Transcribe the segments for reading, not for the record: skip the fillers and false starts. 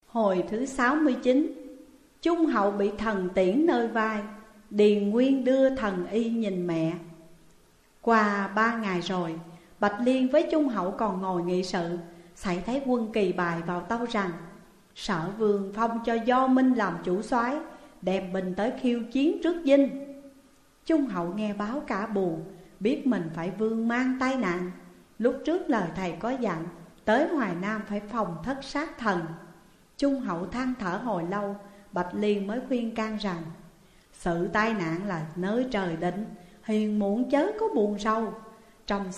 Hồi thứ 69, Trung hậu bị thần tiễn nơi vai, Điền Nguyên đưa thần y nhìn mẹ. Qua 3 ngày rồi, Bạch Liên với Trung hậu còn ngồi nghị sự, xảy thấy quân Kỳ bài vào tâu rằng Sở Vương phong cho Do Minh làm chủ soái, đem binh tới khiêu chiến trước dinh. Trung hậu nghe báo cả buồn, biết mình phải vương mang tai nạn. Lúc trước lời thầy có dặn, tới Hoài Nam phải phòng thất sát thần. Trung hậu than thở hồi lâu, Bạch Liên mới khuyên can rằng sự tai nạn là nơi trời định, hiền muộn chớ có buồn sâu. Trong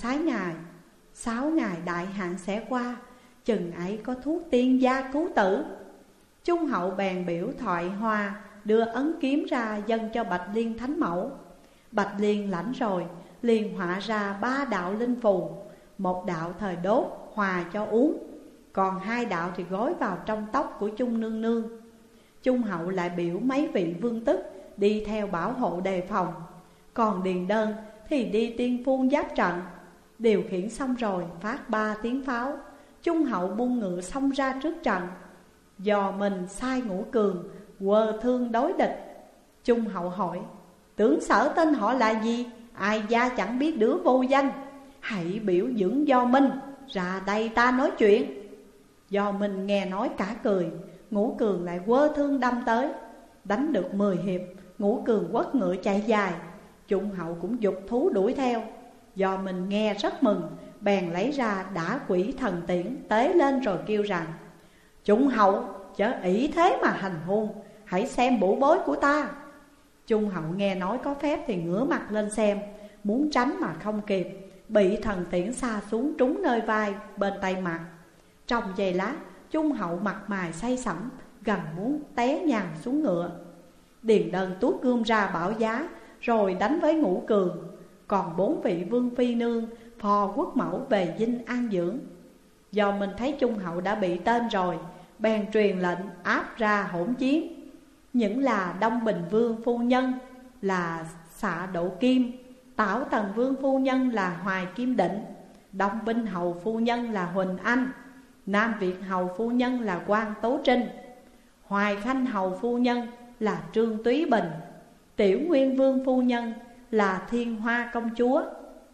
6 ngày đại hạn sẽ qua, chừng ấy có thuốc tiên gia cứu tử. Trung hậu bèn biểu thoại hoa, đưa ấn kiếm ra dâng cho Bạch Liên thánh mẫu. Bạch Liên lãnh rồi, liền họa ra 3 đạo linh phù. Một đạo thời đốt hòa cho uống, còn 2 đạo thì gói vào trong tóc của Trung nương nương. Trung hậu lại biểu mấy vị vương tức đi theo bảo hộ đề phòng, còn Điền Đơn thì đi tiên phu giáp trận. Điều khiển xong rồi phát 3 tiếng pháo, Trung hậu buông ngựa xông ra trước trận. Do mình sai Ngũ Cường quơ thương đối địch. Trung hậu hỏi: tướng Sở tên họ là gì? Ai gia chẳng biết đứa vô danh. Hãy biểu dưỡng Do Minh ra đây ta nói chuyện. Do Minh nghe nói cả cười. Ngũ Cường lại quơ thương đâm tới. Đánh được 10 hiệp, Ngũ Cường quất ngựa chạy dài. Trung hậu cũng giục thú đuổi theo. Do Minh nghe rất mừng, bèn lấy ra đả quỷ thần tiễn tế lên rồi kêu rằng: Trung hậu chớ ỷ thế mà hành hung, hãy xem bủ bối của ta. Trung hậu nghe nói có phép thì ngửa mặt lên xem, muốn tránh mà không kịp, bị thần tiễn xa xuống trúng nơi vai bên tay mặt. Trong giây lát, Trung hậu mặt mày say sẩm, gần muốn té nhào xuống ngựa. Điền Đơn tuốt gươm ra bảo giá, rồi đánh với Ngũ Cường. Còn 4 vị vương phi nương phò quốc mẫu về dinh an dưỡng. Do mình thấy Trung hậu đã bị tên rồi, bèn truyền lệnh áp ra hỗn chiến. Những là Đông Bình Vương phu nhân là Xạ Độ Kim, Tảo Tần Vương phu nhân là Hoài Kim Định, Đông Binh Hầu phu nhân là Huỳnh Anh, Nam Việt Hầu phu nhân là Quan Tố Trinh, Hoài Khanh Hầu phu nhân là Trương Túy Bình, Tiểu Nguyên Vương phu nhân là Thiên Hoa công chúa,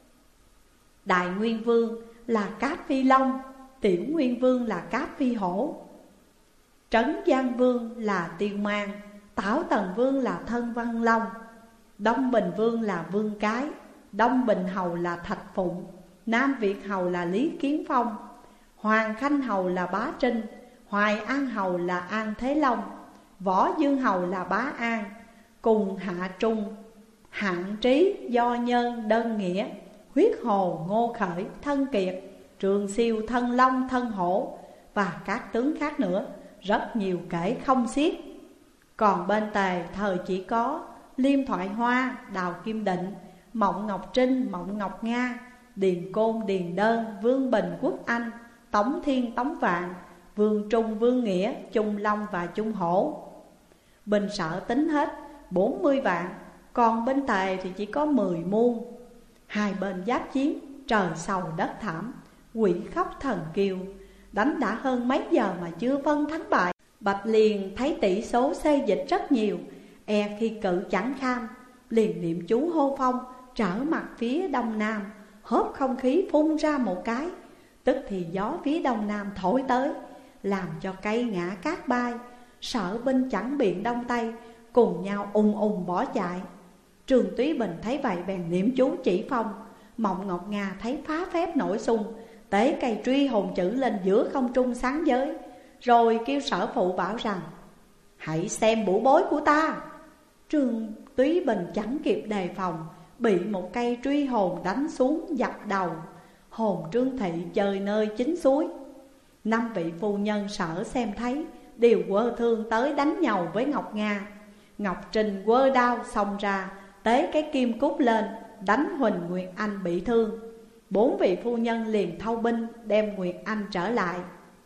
Đại Nguyên Vương là Cáp Phi Long, Tiểu Nguyên Vương là Cáp Phi Hổ, Trấn Giang Vương là Tiên Mang, Tảo Tần Vương là Thân Văn Long, Đông Bình Vương là Vương Cái, Đông Bình Hầu là Thạch Phụng, Nam Việt Hầu là Lý Kiến Phong, Hoàng Khanh Hầu là Bá Trinh, Hoài An Hầu là An Thế Long, Võ Dương Hầu là Bá An, cùng Hạ Trung, Hạng Trí, Do Nhân, Đơn Nghĩa, Huyết Hồ, Ngô Khởi, Thân Kiệt, Trường Siêu, Thân Long, Thân Hổ và các tướng khác nữa, rất nhiều kể không xiết. Còn bên Tề thời chỉ có Liêm Thoại Hoa, Đào Kim Định, Mộng Ngọc Trinh, Mộng Ngọc Nga, Điền Côn, Điền Đơn, Vương Bình, Quốc Anh, Tống Thiên, Tống Vạn, Vương Trung, Vương Nghĩa, Trung Long và Trung Hổ. Bình Sở tính hết 40 vạn, còn bên Tề thì chỉ có 10 muôn. Hai bên giáp chiến, trời sầu đất thảm, quỷ khóc thần kêu. Đánh đã hơn mấy giờ mà chưa phân thắng bại. Bạch Liên thấy tỷ số xê dịch rất nhiều, e khi cự chẳng kham, liền niệm chú hô phong trở mặt phía đông nam, hớp không khí phun ra một cái. Tức thì gió phía đông nam thổi tới, làm cho cây ngã cát bay. Sở binh chẳng biện đông tây, cùng nhau ùng bỏ chạy. Trường Túy Bình thấy vậy bèn niệm chú chỉ phong. Mộng Ngọc Nga thấy phá phép nổi xung, tế cây truy hồn chữ lên giữa không trung sáng giới, rồi kêu Sở Phụ bảo rằng: hãy xem bủ bối của ta. Trương Túy Bình chẳng kịp đề phòng, bị một cây truy hồn đánh xuống dập đầu. Hồn Trương Thị chơi nơi chính suối. 5 vị phu nhân Sở xem thấy, đều quơ thương tới đánh nhau với Ngọc Nga. Ngọc Trinh quơ đao xông ra, tế cái kim cút lên, đánh Huỳnh Nguyệt Anh bị thương. 4 vị phu nhân liền thâu binh đem Nguyệt Anh trở lại.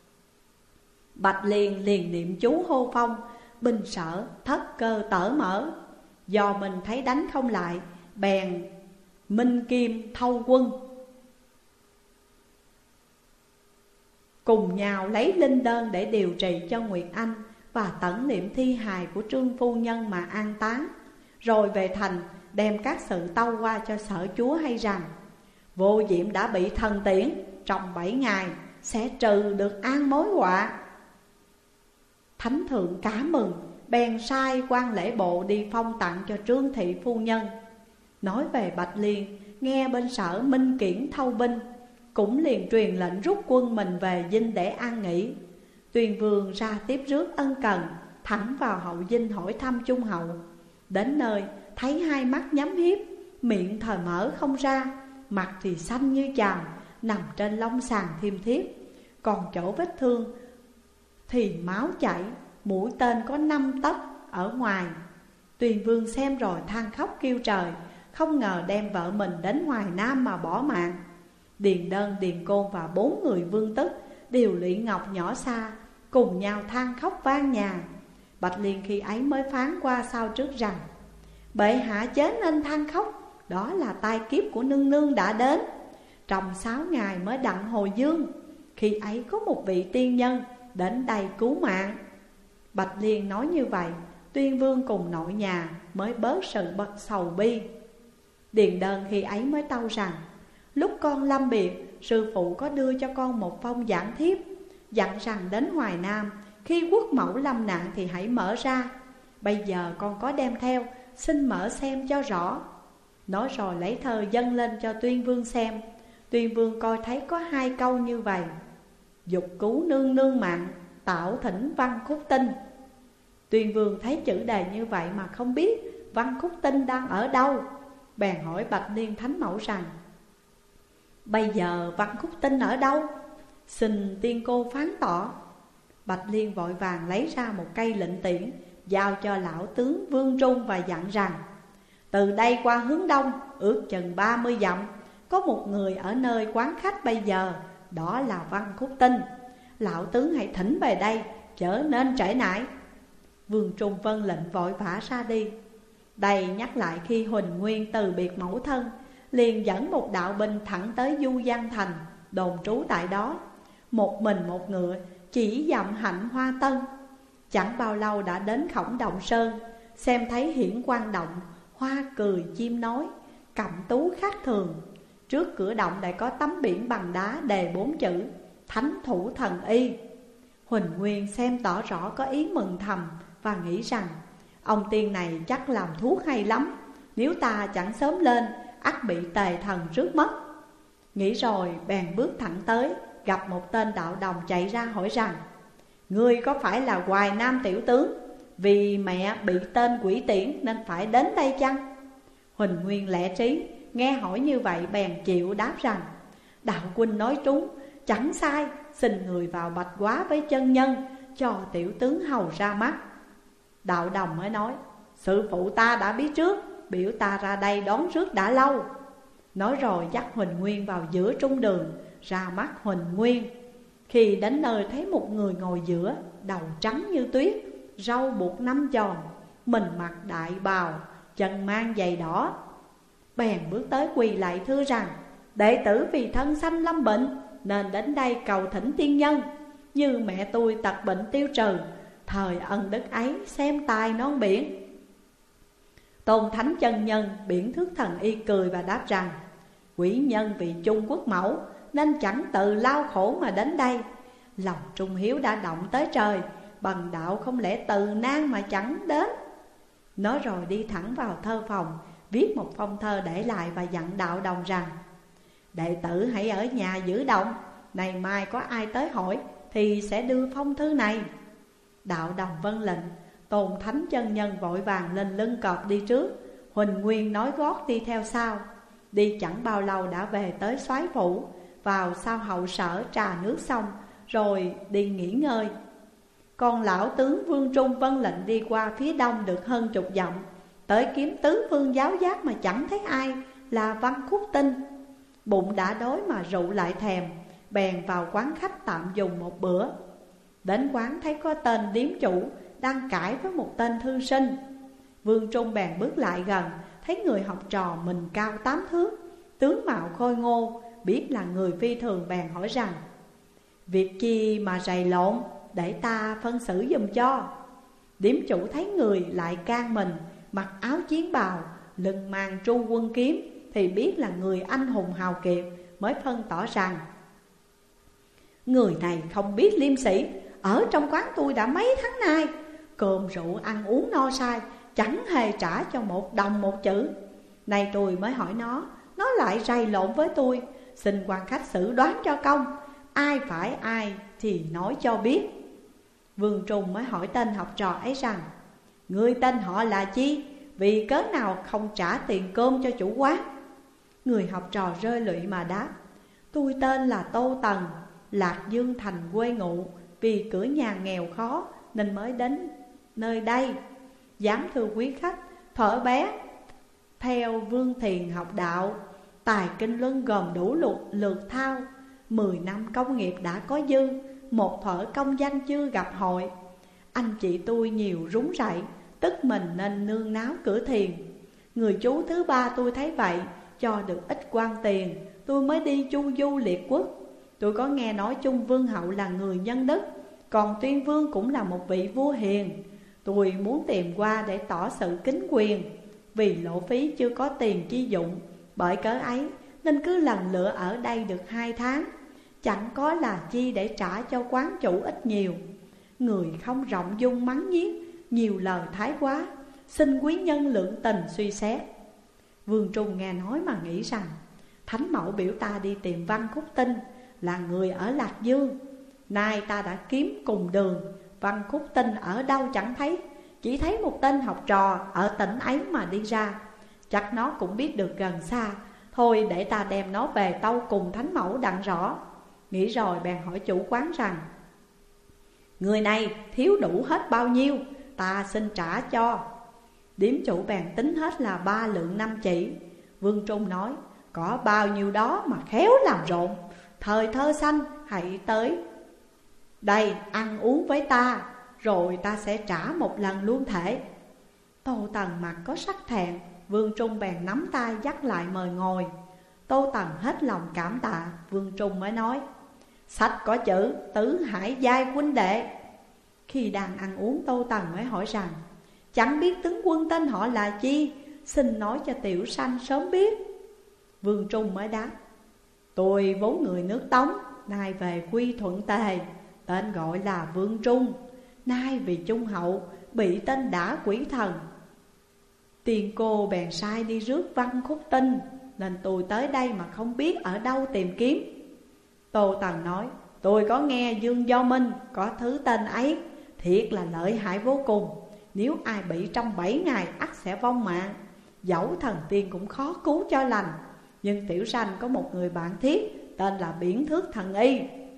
Bạch Liên liền niệm chú hô phong, binh Sở thất cơ tở mở. Do mình thấy đánh không lại, bèn minh kim thâu quân. cùng nhau lấy linh đơn để điều trị cho Nguyệt Anh và tẩn niệm thi hài của Trương phu nhân mà an táng. Rồi về thành đem các sự tâu qua cho sở chúa hay rằng Vô Diệm đã bị thần tiễn, trong 7 ngày sẽ trừ được an mối họa. Thánh thượng cả mừng, bèn sai quan lễ bộ đi phong tặng cho Trương thị phu nhân. Nói về Bạch Liên, nghe bên sở Minh Kiển thâu binh, cũng liền truyền lệnh rút quân mình về dinh để an nghỉ. Tuyền Vương ra tiếp rước ân cần, thẳng vào hậu dinh hỏi thăm Trung hậu. Đến nơi thấy hai mắt nhắm hiếp, miệng thờ mở không ra, mặt thì xanh như chàm, nằm trên lông sàn thiêm thiếp. Còn chỗ vết thương thì máu chảy, mũi tên có 5 tấc ở ngoài. Tuyền Vương xem rồi than khóc kêu trời, không ngờ đem vợ mình đến Hoài Nam mà bỏ mạng. Điền Đơn, Điền Côn và 4 người vương tức đều lụy ngọc nhỏ xa, cùng nhau than khóc vang nhà. Bạch Liên khi ấy mới phán qua sau trước rằng bệ hạ chớ nên than khóc, đó là tai kiếp của nương nương đã đến. Trong 6 ngày mới đặng hồi dương, khi ấy có một vị tiên nhân đến đây cứu mạng. Bạch Liên nói như vậy, Tuyên Vương cùng nội nhà mới bớt sự sầu bi. Điền Đơn khi ấy mới tâu rằng lúc con lâm biệt, sư phụ có đưa cho con một phong giảng thiếp, dặn rằng đến Hoài Nam khi quốc mẫu lâm nạn thì hãy mở ra. Bây giờ con có đem theo, xin mở xem cho rõ. Nói rồi lấy thơ dâng lên cho Tuyên Vương xem. Tuyên Vương coi thấy có 2 câu như vậy: dục cứu nương nương mạng, tạo thỉnh Văn Khúc Tinh. Tuyên Vương thấy chữ đề như vậy mà không biết Văn Khúc Tinh đang ở đâu, bèn hỏi Bạch Liên Thánh Mẫu rằng bây giờ Văn Khúc Tinh ở đâu, xin tiên cô phán tỏ. Bạch Liên vội vàng lấy ra một cây lệnh tiễn, giao cho lão tướng Vương Trung và dặn rằng từ đây qua hướng đông ước chừng 30 dặm, có một người ở nơi quán khách bây giờ, đó là Văn Khúc Tinh. Lão tướng hãy thỉnh về đây, chớ nên trễ nải. Vương Trung vâng lệnh vội vã ra đi. Đây nhắc lại khi Huỳnh Nguyên từ biệt mẫu thân, liền dẫn một đạo binh thẳng tới Du Giang Thành, đồn trú tại đó. Một mình một ngựa, chỉ dặm Hạnh Hoa Tân. Chẳng bao lâu đã đến Khổng Động Sơn, xem thấy hiển quang động, hoa cười chim nói, cẩm tú khác thường. Trước cửa động lại có tấm biển bằng đá đề 4 chữ Thánh Thủ Thần Y. Huỳnh Nguyên xem tỏ rõ có ý mừng thầm và nghĩ rằng ông tiên này chắc làm thuốc hay lắm, nếu ta chẳng sớm lên ắt bị tề thần rước mất. Nghĩ rồi bèn bước thẳng tới, gặp một tên đạo đồng chạy ra hỏi rằng ngươi có phải là Hoài Nam tiểu tướng, vì mẹ bị tên quỷ tiễn nên phải đến đây chăng? Huỳnh Nguyên lẽ trí, nghe hỏi như vậy bèn chịu đáp rằng đạo huynh nói trúng, chẳng sai, xin người vào bạch quá với chân nhân, cho tiểu tướng hầu ra mắt. Đạo đồng mới nói sư phụ ta đã biết trước, biểu ta ra đây đón rước đã lâu. Nói rồi dắt Huỳnh Nguyên vào giữa trung đường, ra mắt Huỳnh Nguyên. Khi đến nơi thấy một người ngồi giữa, đầu trắng như tuyết, râu buộc 5 chòm, mình mặc đại bào, chân mang giày đỏ. Bèn bước tới quỳ lại thưa rằng đệ tử vì thân sanh lâm bệnh nên đến đây cầu thỉnh tiên nhân. Như mẹ tôi tật bệnh tiêu trừ, thời ân đức ấy xem tài non biển. Tôn Thánh chân nhân biển thước thần y cười và đáp rằng quỷ nhân vì chung quốc mẫu nên chẳng tự lao khổ mà đến đây. Lòng trung hiếu đã động tới trời, bằng đạo không lẽ từ nan mà chẳng đến. Nói rồi đi thẳng vào thơ phòng, viết một phong thơ để lại và dặn đạo đồng rằng đệ tử hãy ở nhà giữ động, ngày mai có ai tới hỏi thì sẽ đưa phong thư này. Đạo đồng vâng lệnh. Tôn Thánh chân nhân vội vàng lên lưng cọp đi trước, Huỳnh Nguyên nói gót đi theo sau. Đi chẳng bao lâu đã về tới soái phủ, vào sau hậu sở trà nước xong rồi đi nghỉ ngơi. Còn lão tướng Vương Trung vâng lệnh đi qua phía đông được hơn 10 dặm, tới kiếm tứ phương giáo giác mà chẳng thấy ai là Văn Khúc Tinh. Bụng đã đói mà rượu lại thèm, bèn vào quán khách tạm dùng một bữa. Đến quán thấy có tên điếm chủ đang cãi với một tên thư sinh. Vương Trung bèn bước lại gần, thấy người học trò mình cao 8 thước, tướng mạo khôi ngô, biết là người phi thường, bèn hỏi rằng Việc chi mà rầy lộn, để ta phân xử giùm cho. Điếm chủ thấy người lại can mình, mặc áo chiến bào, lưng mang tru quân kiếm, thì biết là người anh hùng hào kiệt, mới phân tỏ rằng: người này không biết liêm sĩ, ở trong quán tôi đã mấy tháng nay, cơm rượu ăn uống no say, chẳng hề trả cho một đồng một chữ. Nay tôi mới hỏi nó lại rầy lộn với tôi. Xin quan khách xử đoán cho công, ai phải ai thì nói cho biết. Vương Trung mới hỏi tên học trò ấy rằng: người tên họ là chi, vì cớ nào không trả tiền cơm cho chủ quán? Người học trò rơi lụy mà đáp: tôi tên là Tô Tần, Lạc Dương thành quê ngụ, vì cửa nhà nghèo khó nên mới đến nơi đây. Dám thưa quý khách, thuở bé theo Vương Thiền học đạo, tài kinh luân gồm đủ lượt thao. 10 năm công nghiệp đã có dư, một thuở công danh chưa gặp hội. Anh chị tôi nhiều rúng rẩy, tức mình nên nương náo cửa thiền. Người chú thứ ba tôi thấy vậy, cho được ít quan tiền, tôi mới đi chu du liệt quốc. Tôi có nghe nói Trung Vương hậu là người nhân đức, còn Tuyên Vương cũng là một vị vua hiền. Tôi muốn tìm qua để tỏ sự kính quyền, vì lộ phí chưa có tiền chi dụng. Bởi cớ ấy nên cứ lần lựa ở đây được 2 tháng, chẳng có là chi để trả cho quán chủ ít nhiều. Người không rộng dung mắng nhiếc, nhiều lời thái quá, xin quý nhân lượng tình suy xét. Vương Trung nghe nói mà nghĩ rằng: Thánh mẫu biểu ta đi tìm Văn Khúc Tinh, là người ở Lạc Dương. Nay ta đã kiếm cùng đường, Văn Khúc Tinh ở đâu chẳng thấy, chỉ thấy một tên học trò ở tỉnh ấy mà đi ra. Chắc nó cũng biết được gần xa, thôi để ta đem nó về tâu cùng thánh mẫu đặng rõ. Nghĩ rồi bèn hỏi chủ quán rằng: người này thiếu đủ hết bao nhiêu, ta xin trả cho. Điếm chủ bèn tính hết là 3 lượng 5 chỉ. Vương Trung nói: có bao nhiêu đó mà khéo làm rộn, thời thơ xanh hãy tới đây ăn uống với ta, rồi ta sẽ trả một lần luôn thể. Tô Tần mặt có sắc thẹn, Vương Trung bèn nắm tay dắt lại mời ngồi. Tô Tần hết lòng cảm tạ, Vương Trung mới nói: sách có chữ tứ hải giai huynh đệ. Khi đang ăn uống, Tô Tần mới hỏi rằng: chẳng biết tướng quân tên họ là chi, xin nói cho tiểu sanh sớm biết. Vương Trung mới đáp: tôi vốn người nước Tống, nay về quy Thuận Tề, tên gọi là Vương Trung. Nay vì Trung hậu bị tên đả quỷ thần, tiền cô bèn sai đi rước Văn Khúc Tinh, nên tôi tới đây mà không biết ở đâu tìm kiếm. Tô Tần nói: tôi có nghe Dương Do Minh có thứ tên ấy, thiệt là lợi hại vô cùng. Nếu ai bị trong 7 ngày ắt sẽ vong mạng, dẫu thần tiên cũng khó cứu cho lành. Nhưng tiểu sanh có một người bạn thiết, tên là Biển Thước Thần Y,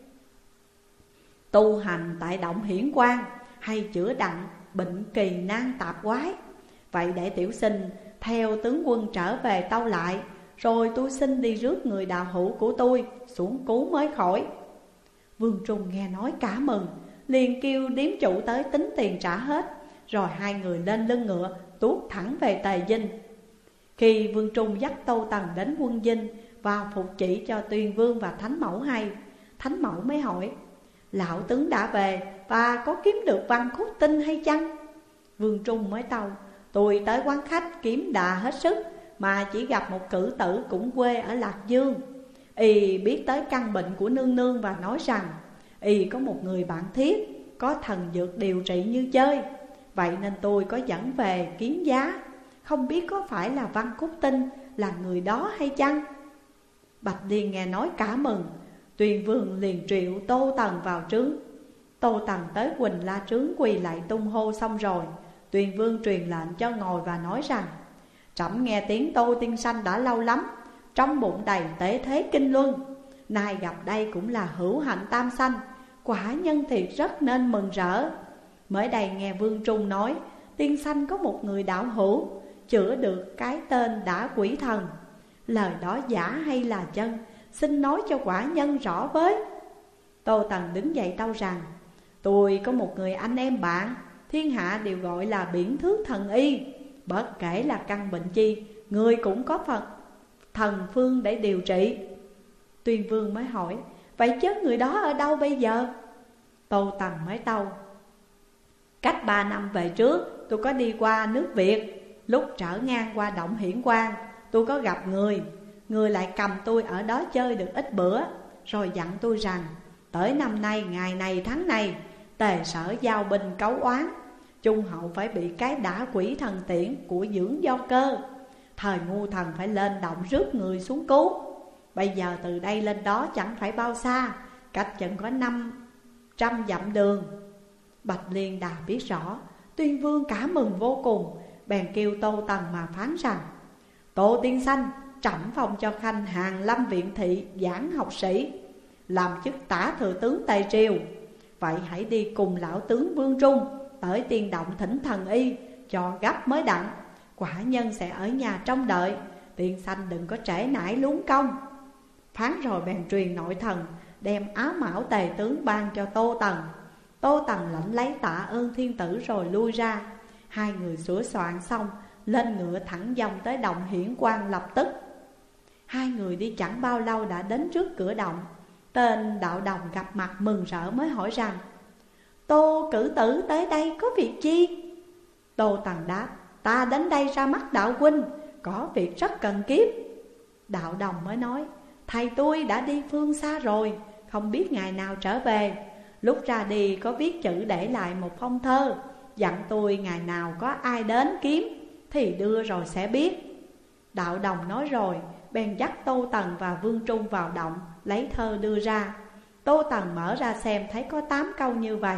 tu hành tại động Hiển Quang, hay chữa đặng bệnh kỳ nan tạp quái. Vậy để tiểu sinh theo tướng quân trở về tâu lại, rồi tôi xin đi rước người đạo hữu của tôi xuống cứu mới khỏi. Vương Trung nghe nói cả mừng, liền kêu điếm chủ tới tính tiền trả hết. Rồi hai người lên lưng ngựa tuốt thẳng về Tề Dinh. Khi Vương Trung dắt Tô Tần đến quân Dinh, vào phục chỉ cho Tuyên Vương và Thánh Mẫu hay, Thánh Mẫu mới hỏi: lão tướng đã về và có kiếm được Văn Khúc Tinh hay chăng? Vương Trung mới tâu: tôi tới quán khách kiếm đà hết sức, mà chỉ gặp một cử tử cũng quê ở Lạc Dương. Y biết tới căn bệnh của nương nương và nói rằng y có một người bạn thiết, có thần dược điều trị như chơi. Vậy nên tôi có dẫn về kiến giá, không biết có phải là Văn Khúc Tinh là người đó hay chăng? Bạch Liên nghe nói cả mừng. Tuyên Vương liền triệu Tô Tần vào trướng. Tô Tần tới Quỳnh La trướng quỳ lại tung hô xong rồi, Tuyên Vương truyền lệnh cho ngồi và nói rằng: trẫm nghe tiếng Tô tiên sanh đã lâu lắm, trong bụng đầy tế thế kinh luân. Nay gặp đây cũng là hữu hạnh tam sanh, quả nhân thiệt rất nên mừng rỡ. Mới đây nghe Vương Trung nói tiên sanh có một người đạo hữu chữa được cái tên đả quỷ thần. Lời đó giả hay là chân, xin nói cho quả nhân rõ với. Tô Tần đứng dậy tâu rằng: tôi có một người anh em bạn, thiên hạ đều gọi là Biển Thước Thần Y. Bất kể là căn bệnh chi, người cũng có Phật thần phương để điều trị. Tuyên Vương mới hỏi: vậy chứ người đó ở đâu bây giờ? Tô Tần mới tâu: cách 3 năm về trước, tôi có đi qua nước Việt. Lúc trở ngang qua động Hiển Quang, tôi có gặp người. Người lại cầm tôi ở đó chơi được ít bữa, rồi dặn tôi rằng tới năm nay ngày này tháng này, Tề Sở giao binh cấu oán, Trung Hậu phải bị cái đả quỷ thần tiễn của Dưỡng Do Cơ. Thời ngu thần phải lên động rước người xuống cứu. Bây giờ từ đây lên đó chẳng phải bao xa, cách chừng có 500 dặm đường. Bạch Liên Đà biết rõ, Tuyên Vương cả mừng vô cùng, bèn kêu Tô Tần mà phán rằng: Tô tiên sanh, trẫm phong cho khanh Hàng Lâm Viện Thị giảng học sĩ, làm chức tả thừa tướng Tề Triều. Vậy hãy đi cùng lão tướng Vương Trung tới Tiên Động thỉnh thần y cho gấp mới đặng. Quả nhân sẽ ở nhà trông đợi, tiên sanh đừng có trễ nải luống công. Phán rồi bèn truyền nội thần đem áo mão tề tướng ban cho Tô Tần. Tô Tần lãnh lấy tạ ơn thiên tử rồi lui ra. Hai người sửa soạn xong, lên ngựa thẳng dòng tới động Hiển Quang lập tức. Hai người đi chẳng bao lâu đã đến trước cửa động. Tên đạo đồng gặp mặt mừng rỡ mới hỏi rằng: Tô cử tử tới đây có việc chi? Tô Tần đáp: ta đến đây ra mắt đạo huynh, có việc rất cần kiếp. Đạo đồng mới nói: thầy tôi đã đi phương xa rồi, không biết ngày nào trở về. Lúc ra đi có viết chữ để lại một phong thơ, dặn tôi ngày nào có ai đến kiếm thì đưa rồi sẽ biết. Đạo đồng nói rồi bèn dắt Tô Tần và Vương Trung vào động, lấy thơ đưa ra. Tô Tần mở ra xem thấy có 8 câu như vậy: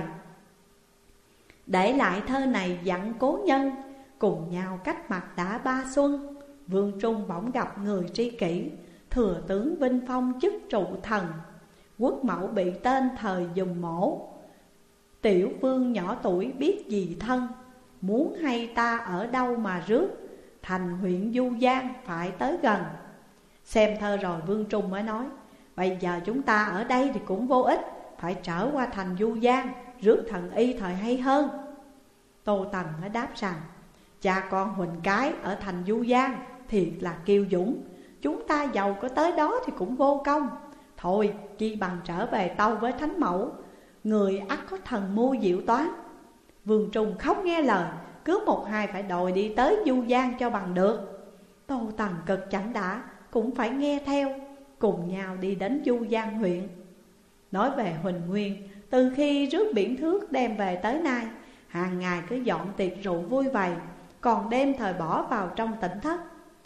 để lại thơ này dặn cố nhân, cùng nhau cách mặt đã 3 xuân. Vương Trung bỗng gặp người tri kỷ, thừa tướng vinh phong chức trụ thần. Quốc mẫu bị tên thời dùng mổ, tiểu vương nhỏ tuổi biết gì thân. Muốn hay ta ở đâu mà rước, thành huyện Du Giang phải tới gần. Xem thơ rồi Vương Trung mới nói: bây giờ chúng ta ở đây thì cũng vô ích, phải trở qua thành Du Giang rước thần y thời hay hơn. Tô Tần mới đáp rằng: cha con Huỳnh Cái ở thành Du Giang thiệt là kiêu dũng, chúng ta giàu có tới đó thì cũng vô công. Thôi chi bằng trở về tâu với Thánh Mẫu, người ắt có thần mưu diệu toán. Vương Trung không nghe lời, cứ một hai phải đòi đi tới Du Giang cho bằng được. Tô Tần cực chẳng đã, cũng phải nghe theo, cùng nhau đi đến Du Giang huyện. Nói về Huỳnh Nguyên, từ khi rước biển thước đem về tới nay, hàng ngày cứ dọn tiệc rượu vui vầy, còn đêm thời bỏ vào trong tỉnh thất.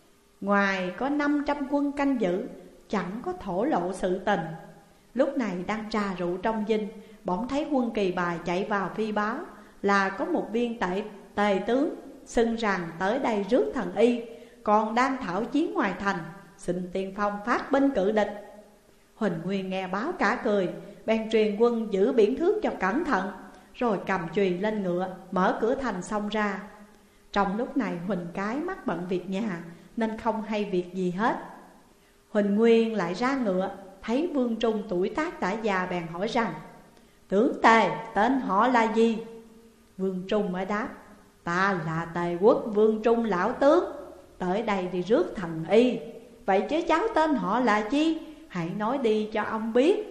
Ngoài có 500 quân canh giữ, chẳng có thổ lộ sự tình. Lúc này đang trà rượu trong dinh, bỗng thấy quân Kỳ Bài chạy vào phi báo là có một viên tề tướng xưng rằng tới đây rước thần y, còn đang thảo chiến ngoài thành, xin tiên phong phát binh cự địch. Huỳnh Nguyên nghe báo cả cười, bèn truyền quân giữ biển thước cho cẩn thận, rồi cầm chùy lên ngựa mở cửa thành xông ra. Trong lúc này Huỳnh Cái mắc bận việc nhà nên không hay việc gì hết. Huỳnh Nguyên lại ra ngựa, thấy Vương Trung tuổi tác đã già bèn hỏi rằng: tướng Tề tên họ là gì? Vương Trung mới đáp: ta là Tề Quốc Vương Trung lão tướng, tới đây đi rước thần y. Vậy chứ cháu tên họ là chi? Hãy nói đi cho ông biết.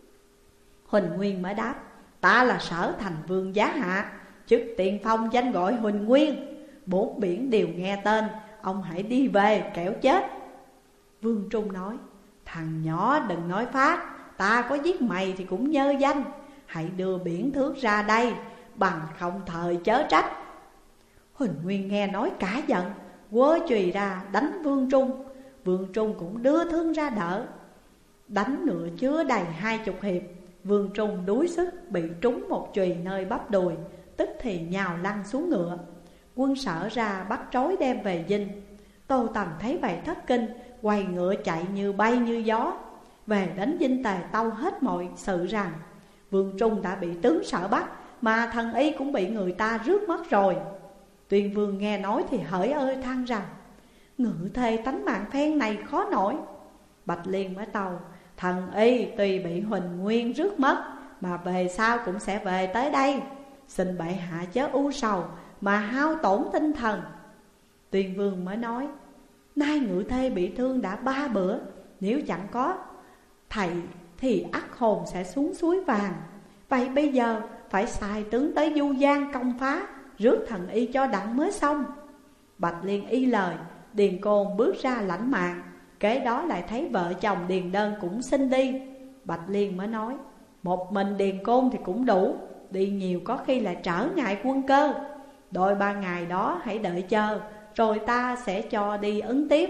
Huỳnh Nguyên mới đáp: ta là Sở Thành Vương Giá Hạ, chức tiền phong danh gọi Huỳnh Nguyên. 4 biển đều nghe tên, ông hãy đi về kẻo chết. Vương Trung nói: thằng nhỏ đừng nói phát, ta có giết mày thì cũng nhơ danh. Hãy đưa biển thước ra đây, bằng không thời chớ trách. Huỳnh Nguyên nghe nói cả giận, quơ chùy ra đánh Vương Trung. Vương Trung cũng đưa thương ra đỡ, đánh nữa chứa đầy 20 hiệp. Vương Trung đuối sức bị trúng một chùy nơi bắp đùi, tức thì nhào lăn xuống ngựa. Quân Sở ra bắt trói đem về dinh. Tô Tần thấy vậy thất kinh, quay ngựa chạy như bay như gió. Về đến dinh Tề tâu hết mọi sự rằng Vương Trung đã bị tướng Sở bắt, mà thần y cũng bị người ta rước mất rồi. Tuyên Vương nghe nói thì hỡi ơi than rằng: ngự thề tánh mạng phen này khó nổi. Bạch Liên mới tâu: thần y tuy bị Huỳnh Nguyên rước mất, mà về sau cũng sẽ về tới đây. Xin bệ hạ chớ u sầu mà hao tổn tinh thần. Tuyên Vương mới nói: nay ngự thê bị thương đã 3 bữa, nếu chẳng có thầy thì ắt hồn sẽ xuống suối vàng. Vậy bây giờ phải sai tướng tới Du Giang công phá, rước thần y cho đặng mới xong. Bạch Liên y lời, Điền Côn bước ra lãnh mạng. Kế đó lại thấy vợ chồng Điền Đơn cũng xin đi. Bạch Liên mới nói, một mình Điền Côn thì cũng đủ, đi nhiều có khi lại trở ngại quân cơ. Đôi 3 ngày đó hãy đợi chờ, rồi ta sẽ cho đi ứng tiếp.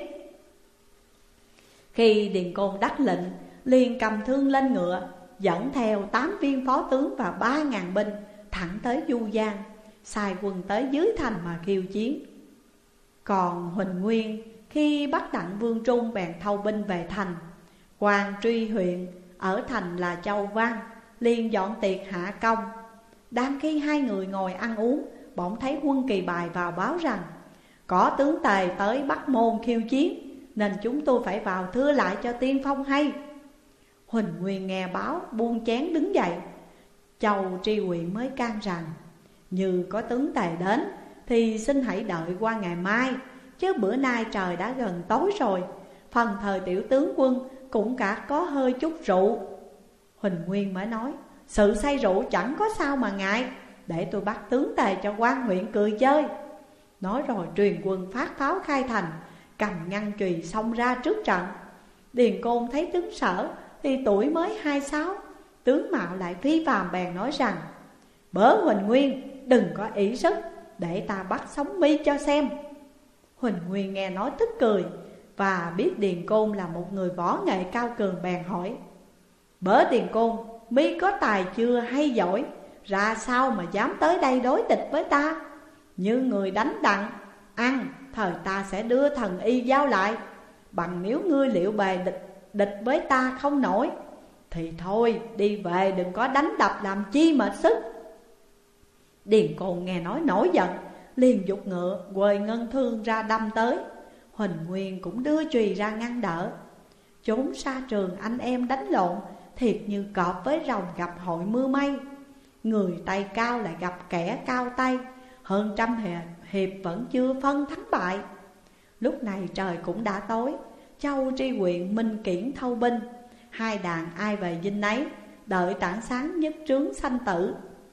Khi Điền Côn đắc lệnh, liền cầm thương lên ngựa, dẫn theo 8 viên phó tướng và 3.000 binh thẳng tới Du Giang, sai quân tới dưới thành mà khiêu chiến. Còn Huỳnh Nguyên khi bắt Đặng Vương Trung bèn thâu binh về thành. Hoàng Truy huyện ở thành là Châu Văn liền dọn tiệc hạ công. Đang khi hai người ngồi ăn uống, bỗng thấy Quân Kỳ Bài vào báo rằng có tướng Tề tới Bắc Môn khiêu chiến, nên chúng tôi phải vào thưa lại cho tiên phong hay. Huỳnh Nguyên nghe báo buông chén đứng dậy. Châu Tri Huyện mới can rằng, như có tướng Tề đến thì xin hãy đợi qua ngày mai, chứ bữa nay trời đã gần tối rồi. Phần thời tiểu tướng quân cũng cả có hơi chút rượu. Huỳnh Nguyên mới nói, sự say rượu chẳng có sao mà ngại, để tôi bắt tướng Tề cho quan huyện cười chơi. Nói rồi truyền quân phát pháo khai thành, cầm ngăn chùy xông ra trước trận. Điền Côn thấy tướng Sở thì tuổi mới 26, tướng mạo lại phi phàm, bèn nói rằng, bớ Huỳnh Nguyên đừng có ỷ sức, để ta bắt sống mi cho xem. Huỳnh Nguyên nghe nói tức cười, và biết Điền Côn là một người võ nghệ cao cường, bèn hỏi, bớ Điền Côn, mi có tài chưa hay giỏi, ra sao mà dám tới đây đối địch với ta? Như người đánh đặng ăn, thời ta sẽ đưa thần y giao lại. Bằng nếu ngươi liệu bề địch với ta không nổi, thì thôi đi về, đừng có đánh đập làm chi mệt sức. Điền Côn nghe nói nổi giận, liền giục ngựa quời ngân thương ra đâm tới. Huỳnh Nguyên cũng đưa chùy ra ngăn đỡ. Chốn xa trường anh em đánh lộn, thiệt như cọp với rồng gặp hội mưa mây. Người tay cao lại gặp kẻ cao tay, hơn trăm hiệp vẫn chưa phân thắng bại. Lúc này trời cũng đã tối. Châu Tri Huyện minh kiển thâu binh, hai đàn ai về dinh nấy, đợi tảng sáng nhất trướng sanh tử.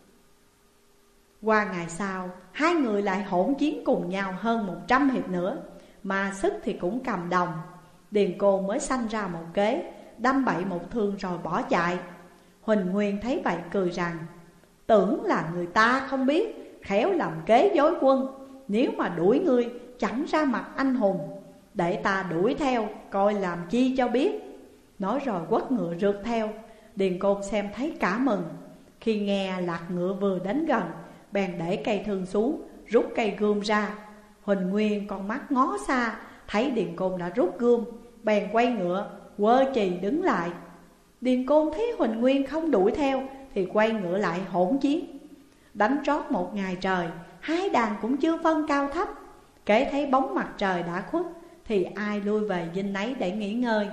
Qua ngày sau, hai người lại hỗn chiến cùng nhau hơn 100 hiệp nữa, mà sức thì cũng cầm đồng. Điền Côn mới sanh ra một kế, đâm bậy một thương rồi bỏ chạy. Huỳnh Nguyên thấy vậy cười rằng, tưởng là người ta không biết, khéo làm kế dối quân. Nếu mà đuổi ngươi chẳng ra mặt anh hùng, để ta đuổi theo coi làm chi cho biết. Nói rồi quất ngựa rượt theo. Điền Côn xem thấy cả mừng. Khi nghe lạc ngựa vừa đến gần, bèn để cây thương xuống, rút cây gươm ra. Huỳnh Nguyên con mắt ngó xa, thấy Điền Côn đã rút gươm, bèn quay ngựa, quơ chì đứng lại. Điền Côn thấy Huỳnh Nguyên không đuổi theo, thì quay ngựa lại hỗn chiến. Đánh trót một ngày trời, hai đàn cũng chưa phân cao thấp. Kể thấy bóng mặt trời đã khuất, thì ai lui về dinh nấy để nghỉ ngơi.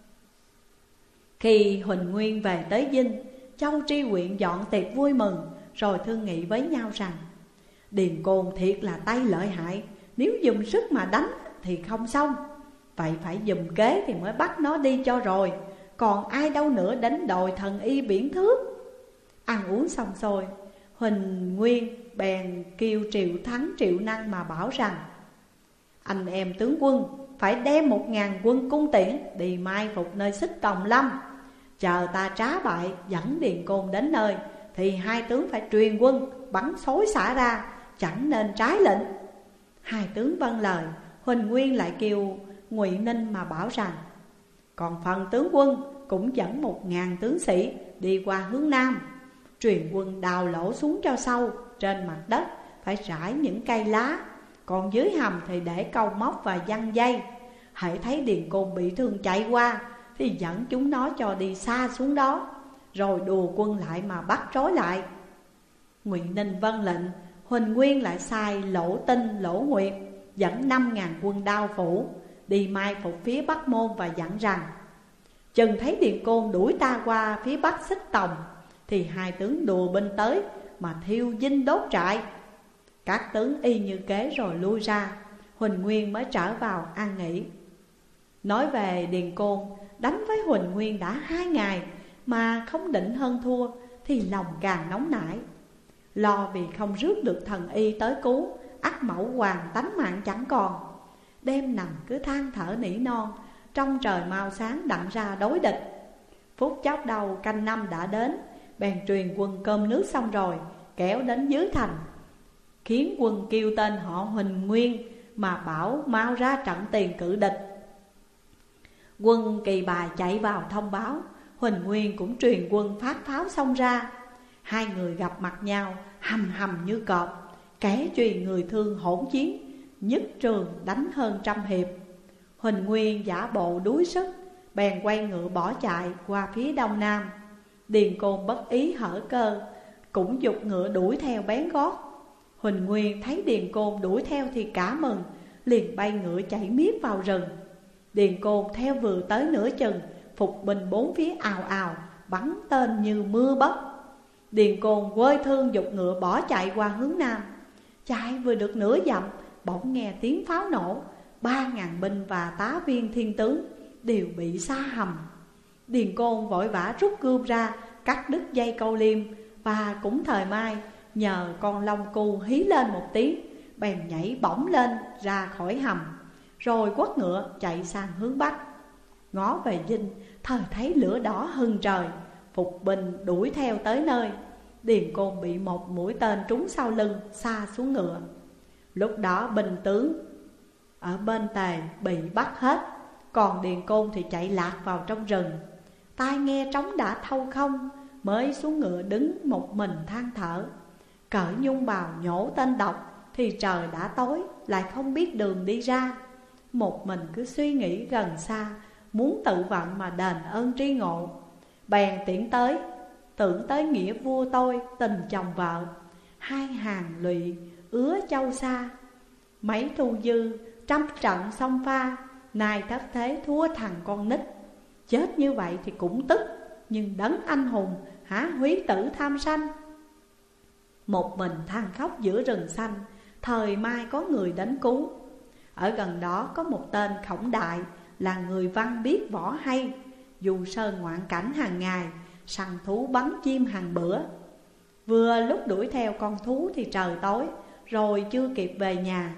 Khi Huỳnh Nguyên về tới dinh, Châu Tri Huyện dọn tiệc vui mừng, rồi thương nghị với nhau rằng, Điền Côn thiệt là tay lợi hại, nếu dùng sức mà đánh thì không xong. Vậy phải dùng kế thì mới bắt nó đi cho rồi, còn ai đâu nữa đến đòi thần y biển thước. Ăn uống xong xuôi, Huỳnh Nguyên bèn kêu Triệu Thắng Triệu Năng mà bảo rằng, anh em tướng quân phải đem 1000 quân cung tiễn đi mai phục nơi Xích Tòng Lâm. Chờ ta trá bại dẫn Điền Côn đến nơi, thì hai tướng phải truyền quân bắn xối xả ra, chẳng nên trái lệnh. Hai tướng vâng lời. Huỳnh Nguyên lại kêu Ngụy Ninh mà bảo rằng, còn phần tướng quân cũng dẫn 1000 tướng sĩ đi qua hướng Nam, truyền quân đào lỗ xuống cho sâu. Trên mặt đất phải rải những cây lá, còn dưới hầm thì để câu móc và giăng dây. Hãy thấy Điền Côn bị thương chạy qua, thì dẫn chúng nó cho đi xa xuống đó, rồi đùa quân lại mà bắt trói lại. Ngụy Ninh vâng lệnh. Huỳnh Nguyên lại sai Lỗ Tinh, Lỗ Nguyệt dẫn 5000 quân đao phủ đi mai phục phía Bắc Môn, và dặn rằng, chừng thấy Điền Côn đuổi ta qua phía Bắc Xích Tòng, thì hai tướng đùa binh tới mà thiêu dinh đốt trại. Các tướng y như kế rồi lui ra. Huỳnh Nguyên mới trở vào an nghỉ. Nói về Điền Côn, đánh với Huỳnh Nguyên đã 2 ngày, mà không định hơn thua thì lòng càng nóng nảy. Lo vì không rước được thần y tới cứu, ắt mẫu hoàng tánh mạng chẳng còn. Đêm nằm cứ than thở nỉ non, trong trời mau sáng đặng ra đối địch. Phút chốc đầu canh năm đã đến, bèn truyền quân cơm nước xong rồi kéo đến dưới thành, khiến quân kêu tên họ Huỳnh Nguyên mà bảo mau ra trận tiền cự địch. Quân Kỳ Bài chạy vào thông báo, Huỳnh Nguyên cũng truyền quân phát pháo xông ra. Hai người gặp mặt nhau hầm hầm như cọp, kẻ truyền người thương hỗn chiến, nhất trường đánh hơn 100 hiệp. Huỳnh Nguyên giả bộ đuối sức, bèn quay ngựa bỏ chạy qua phía đông nam. Điền Côn bất ý hở cơ, cũng giục ngựa đuổi theo bén gót. Huỳnh Nguyên thấy Điền Côn đuổi theo thì cả mừng, liền bay ngựa chạy miết vào rừng. Điền Côn theo vừa tới nửa chừng, phục binh bốn phía ào ào, bắn tên như mưa bất. Điền Côn quơi thương giục ngựa bỏ chạy qua hướng nam. Chạy vừa được nửa dặm, bỗng nghe tiếng pháo nổ. 3.000 binh và tá viên thiên tướng đều bị sa hầm. Điền Côn vội vã rút gươm ra, cắt đứt dây câu liêm. Và cũng thời mai, nhờ con long cu hí lên một tiếng, bèn nhảy bổng lên ra khỏi hầm, rồi quất ngựa chạy sang hướng bắc. Ngó về dinh, thời thấy lửa đỏ hừng trời, phục binh đuổi theo tới nơi. Điền Côn bị một mũi tên trúng sau lưng, sa xuống ngựa. Lúc đó binh tướng ở bên Tề bị bắt hết, còn Điền Côn thì chạy lạc vào trong rừng. Tai nghe trống đã thâu không, mới xuống ngựa đứng một mình than thở. Cởi nhung bào nhổ tên độc, thì trời đã tối, lại không biết đường đi ra. Một mình cứ suy nghĩ gần xa, muốn tự vận mà đền ơn tri ngộ. Bèn tưởng tới nghĩa vua tôi, tình chồng vợ. Hai hàng lụy ứa châu xa, mấy thu dư trăm trận song pha. Nay thất thế thua thằng con nít, chết như vậy thì cũng tức, nhưng đấng anh hùng hả húy tử tham sanh. Một mình than khóc giữa rừng xanh, thời mai có người đến cứu. Ở gần đó có một tên Khổng Đại, là người văn biết võ hay, dù sơn ngoạn cảnh hàng ngày, săn thú bắn chim hàng bữa. Vừa lúc đuổi theo con thú thì trời tối, rồi chưa kịp về nhà.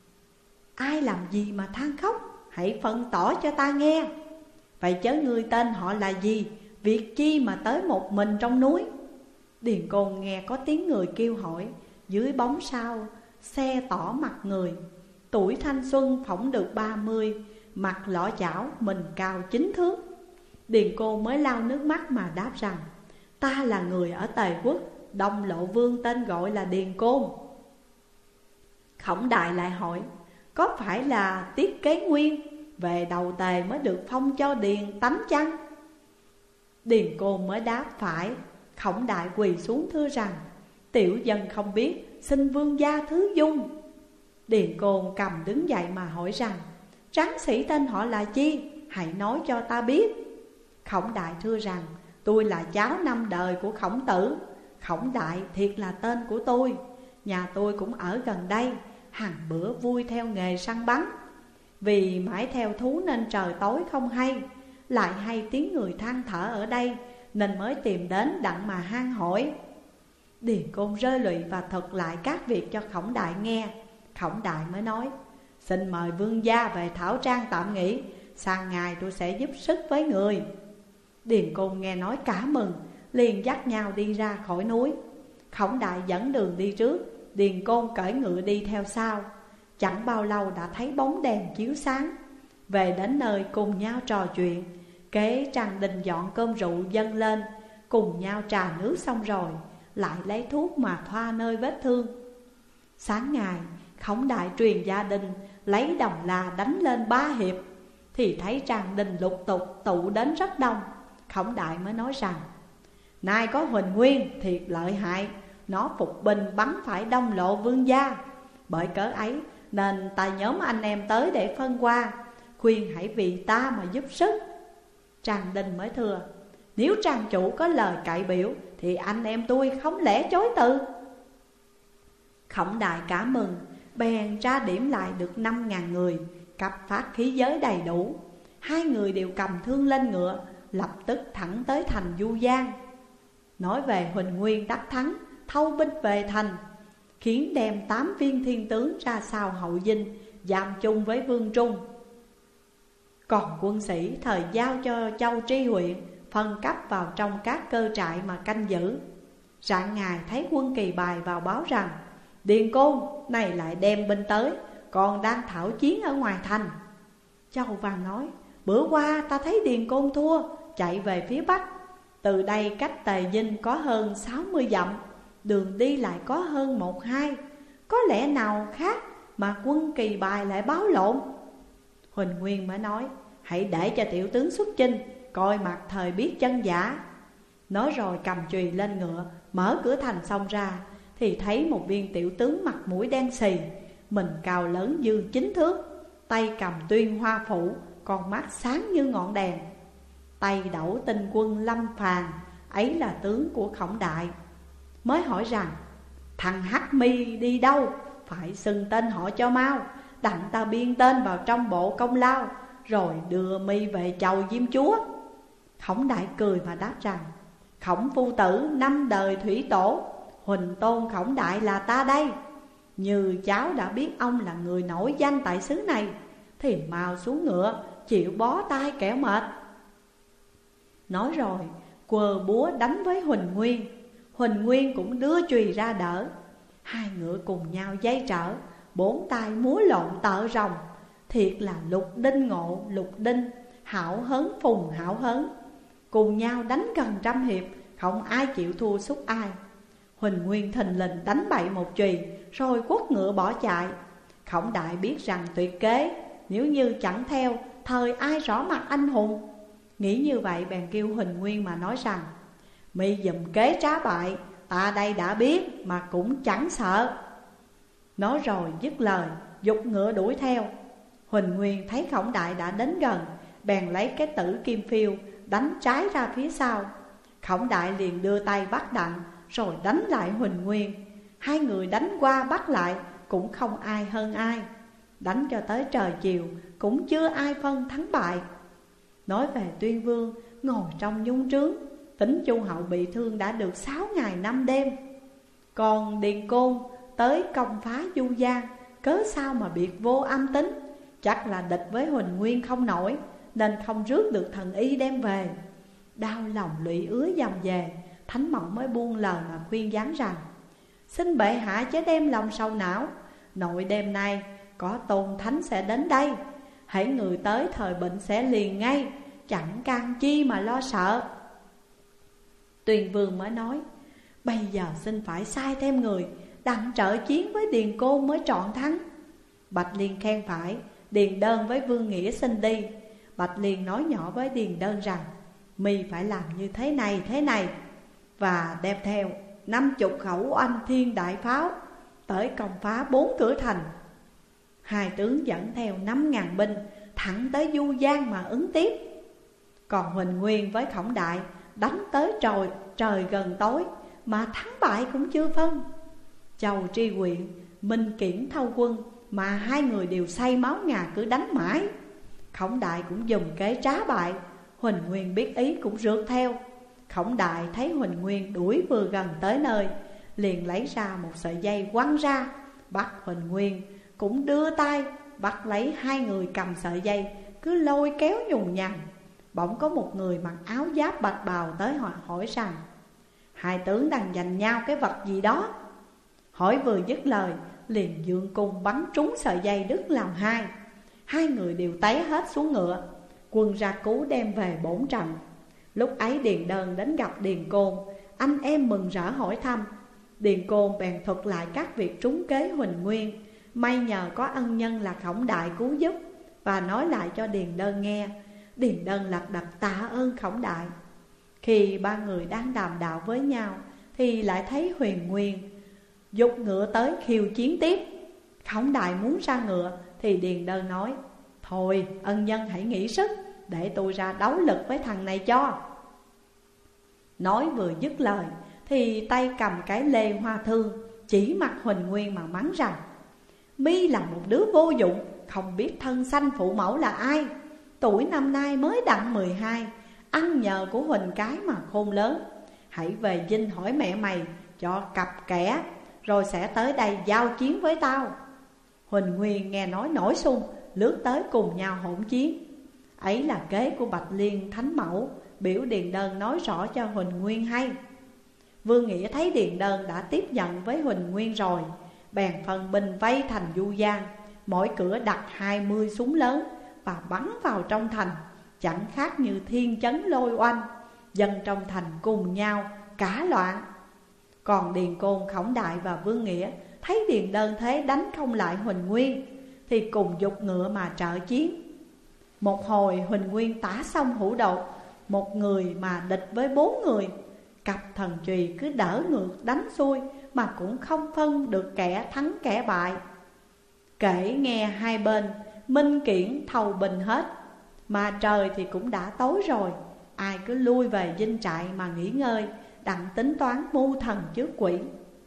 Ai làm gì mà than khóc, hãy phân tỏ cho ta nghe. Vậy chớ ngươi tên họ là gì, việc chi mà tới một mình trong núi? Điền Côn nghe có tiếng người kêu hỏi, dưới bóng sau xe tỏ mặt người. Tuổi thanh xuân phỏng được 30, mặt lõ chảo, mình cao 9 thước. Điền Côn mới lau nước mắt mà đáp rằng, ta là người ở Tề Quốc, Đông Lộ Vương tên gọi là Điền Côn. Khổng Đại lại hỏi, có phải là Tiết Kế Nguyên về đầu Tề mới được phong cho Điền tánh chăng? Điền Côn mới đáp phải. Khổng Đại quỳ xuống thưa rằng, tiểu dân không biết, xin vương gia thứ dung. Điền Côn cầm đứng dậy mà hỏi rằng, tráng sĩ tên họ là chi, hãy nói cho ta biết. Khổng Đại thưa rằng, tôi là cháu năm đời của Khổng Tử. Khổng Đại thiệt là tên của tôi. Nhà tôi cũng ở gần đây, hàng bữa vui theo nghề săn bắn. Vì mãi theo thú nên trời tối không hay, lại hay tiếng người than thở ở đây, nên mới tìm đến đặng mà hang hỏi. Điền Côn rơi lụy và thuật lại các việc cho Khổng Đại nghe. Khổng Đại mới nói, xin mời vương gia về thảo trang tạm nghỉ, sang ngày tôi sẽ giúp sức với người. Điền Côn nghe nói cả mừng, liền dắt nhau đi ra khỏi núi. Khổng Đại dẫn đường đi trước, Điền Côn cởi ngựa đi theo sau. Chẳng bao lâu đã thấy bóng đèn chiếu sáng. Về đến nơi cùng nhau trò chuyện, kế Tràng Đình dọn cơm rượu dâng lên, cùng nhau trà nước xong rồi, lại lấy thuốc mà thoa nơi vết thương. Sáng ngày, Khổng Đại truyền gia đình lấy đồng la đánh lên 3 hiệp, thì thấy Tràng Đình lục tục tụ đến rất đông. Khổng Đại mới nói rằng, nay có Huỳnh Nguyên thiệt lợi hại, nó phục binh bắn phải Đông Lộ vương gia. Bởi cớ ấy nên ta nhóm anh em tới để phân qua, khuyên hãy vì ta mà giúp sức. Tràng Đình mới thưa, nếu Tràng chủ có lời cậy biểu, thì anh em tôi không lẽ chối từ. Khổng Đại cả mừng, bèn ra điểm lại được 5.000 người, cặp phát khí giới đầy đủ. Hai người đều cầm thương lên ngựa, lập tức thẳng tới thành Du Giang. Nói về Huỳnh Nguyên đắc thắng, thâu binh về thành, khiến đem 8 viên thiên tướng ra sau hậu dinh, giam chung với Vương Trung. Còn quân sĩ thời giao cho Châu Tri huyện, phân cấp vào trong các cơ trại mà canh giữ. Rạng ngày thấy quân Kỳ Bài vào báo rằng Điền Côn này lại đem binh tới, còn đang thảo chiến ở ngoài thành. Châu Văn nói, bữa qua ta thấy Điền Côn thua, chạy về phía bắc. Từ đây cách Tề Dinh có hơn 60 dặm, đường đi lại có hơn 1-2. Có lẽ nào khác mà quân Kỳ Bài lại báo lộn? Huỳnh Nguyên mới nói, hãy để cho tiểu tướng xuất chinh, coi mặt thời biết chân giả. Nói rồi cầm chùy lên ngựa, mở cửa thành xông ra, thì thấy một viên tiểu tướng mặt mũi đen xì, mình cao lớn dương 9 thước, tay cầm tuyên hoa phủ, con mắt sáng như ngọn đèn. Tay đẩu tinh quân Lâm Phàn, ấy là tướng của Khổng Đại. Mới hỏi rằng, thằng Hắc Mi đi đâu, phải xưng tên họ cho mau, đặng ta biên tên vào trong bộ công lao, rồi đưa Mi về chầu Diêm Chúa. Khổng Đại cười mà đáp rằng, Khổng phu tử 5 đời thủy tổ, Huỳnh tôn Khổng Đại là ta đây. Như cháu đã biết ông là người nổi danh tại xứ này, thì mau xuống ngựa, chịu bó tay kẻo mệt. Nói rồi quờ búa đánh với Huỳnh Nguyên. Huỳnh Nguyên cũng đưa chùy ra đỡ. Hai ngựa cùng nhau dây trở, 4 tay múa lộn tợ rồng. Thiệt là lục đinh ngộ lục đinh, hảo hớn phùng hảo hớn. Cùng nhau đánh gần 100 hiệp, không ai chịu thua sút ai. Huỳnh Nguyên thình lình đánh bậy một chùy, rồi quất ngựa bỏ chạy. Khổng Đại biết rằng tuyệt kế, nếu như chẳng theo, thời ai rõ mặt anh hùng. Nghĩ như vậy bèn kêu Huỳnh Nguyên mà nói rằng, mi dùm kế trá bại, ta đây đã biết mà cũng chẳng sợ. Nói rồi dứt lời, giục ngựa đuổi theo. Huỳnh Nguyên thấy Khổng Đại đã đến gần, bèn lấy cái tử kim phiêu đánh trái ra phía sau. Khổng Đại liền đưa tay bắt đặng, rồi đánh lại Huỳnh Nguyên. Hai người đánh qua bắt lại, cũng không ai hơn ai. Đánh cho tới trời chiều, cũng chưa ai phân thắng bại. Nói về Tuyên Vương, ngồi trong nhung trướng, tính Chu Hậu bị thương đã được 6 ngày 5 đêm. Còn Điền Côn tới công phá Du Giang, cớ sao mà biệt vô âm tính. Chắc là địch với Huỳnh Nguyên không nổi, nên không rước được thần y đem về. Đau lòng lụy ứa dầm về, Thánh Mẫu mới buông lời mà khuyên gián rằng, xin bệ hạ chớ đem lòng sầu não. Nội đêm nay có Tôn Thánh sẽ đến đây, hãy người tới thời bệnh sẽ liền ngay, chẳng can chi mà lo sợ. Tuyền Vương mới nói, bây giờ xin phải sai thêm người, đặng trợ chiến với Điền Côn mới trọn thắng. Bạch Liên khen phải, Điền Đơn với Vương Nghĩa xin đi. Bạch Liên nói nhỏ với Điền Đơn rằng, mi phải làm như thế này, và đem theo 50 khẩu oanh thiên đại pháo, tới công phá 4 cửa thành. Hai tướng dẫn theo 5.000 binh, thẳng tới Du Giang mà ứng tiếp. Còn Huỳnh Nguyên với Khổng Đại đánh tới trời gần tối, mà thắng bại cũng chưa phân. Châu Tri huyện, Minh Kiển thâu quân, mà hai người đều say máu ngà cứ đánh mãi. Khổng Đại cũng dùng kế trá bại, Huỳnh Nguyên biết ý cũng rượt theo. Khổng Đại thấy Huỳnh Nguyên đuổi vừa gần tới nơi, liền lấy ra một sợi dây quăng ra, bắt Huỳnh Nguyên, cũng đưa tay bắt lấy hai người cầm sợi dây, cứ lôi kéo nhùng nhằng. Bỗng có một người mặc áo giáp bạch bào tới hỏi rằng, hai tướng đang giành nhau cái vật gì đó. Hỏi vừa dứt lời, liền dương cung bắn trúng sợi dây đứt làm hai. Hai người đều té hết xuống ngựa, quân ra cứu đem về bổn trận. Lúc ấy Điền Đơn đến gặp Điền Côn, anh em mừng rỡ hỏi thăm. Điền Côn bèn thuật lại các việc trúng kế Huỳnh Nguyên, may nhờ có ân nhân là Khổng Đại cứu giúp, và nói lại cho Điền Đơn nghe. Điền Đơn lật đật tạ ơn Khổng Đại. Khi ba người đang đàm đạo với nhau, thì lại thấy Huỳnh Nguyên giục ngựa tới khiêu chiến tiếp. Khổng Đại muốn ra ngựa, thì Điền Đơn nói, thôi ân nhân hãy nghỉ sức, để tôi ra đấu lực với thằng này cho. Nói vừa dứt lời, thì tay cầm cái lê hoa thương, chỉ mặt Huỳnh Nguyên mà mắng rằng, mi là một đứa vô dụng, không biết thân sanh phụ mẫu là ai. Tuổi năm nay mới đặng 12, ăn nhờ của Huỳnh cái mà khôn lớn. Hãy về dinh hỏi mẹ mày cho cặp kẻ, rồi sẽ tới đây giao chiến với tao. Huỳnh Nguyên nghe nói nổi xung, lướt tới cùng nhau hỗn chiến. Ấy là kế của Bạch Liên Thánh Mẫu, biểu Điền Đơn nói rõ cho Huỳnh Nguyên hay. Vương Nghĩa thấy Điền Đơn đã tiếp nhận với Huỳnh Nguyên rồi, bèn phân binh vây thành Du Giang, mỗi cửa đặt 20 súng lớn và bắn vào trong thành, chẳng khác như thiên chấn lôi oanh. Dân trong thành cùng nhau cả loạn. Còn Điền Côn, Khổng Đại và Vương Nghĩa thấy Điền Đơn thế đánh không lại Huỳnh Nguyên, thì cùng giục ngựa mà trợ chiến. Một hồi Huỳnh Nguyên tả xong hữu đột, một người mà địch với 4 người. Cặp thần chùy cứ đỡ ngược đánh xuôi, mà cũng không phân được kẻ thắng kẻ bại. Kể nghe hai bên minh kiển thầu bình hết, mà trời thì cũng đã tối rồi. Ai cứ lui về dinh trại mà nghỉ ngơi, đặng tính toán mưu thần trước quỷ.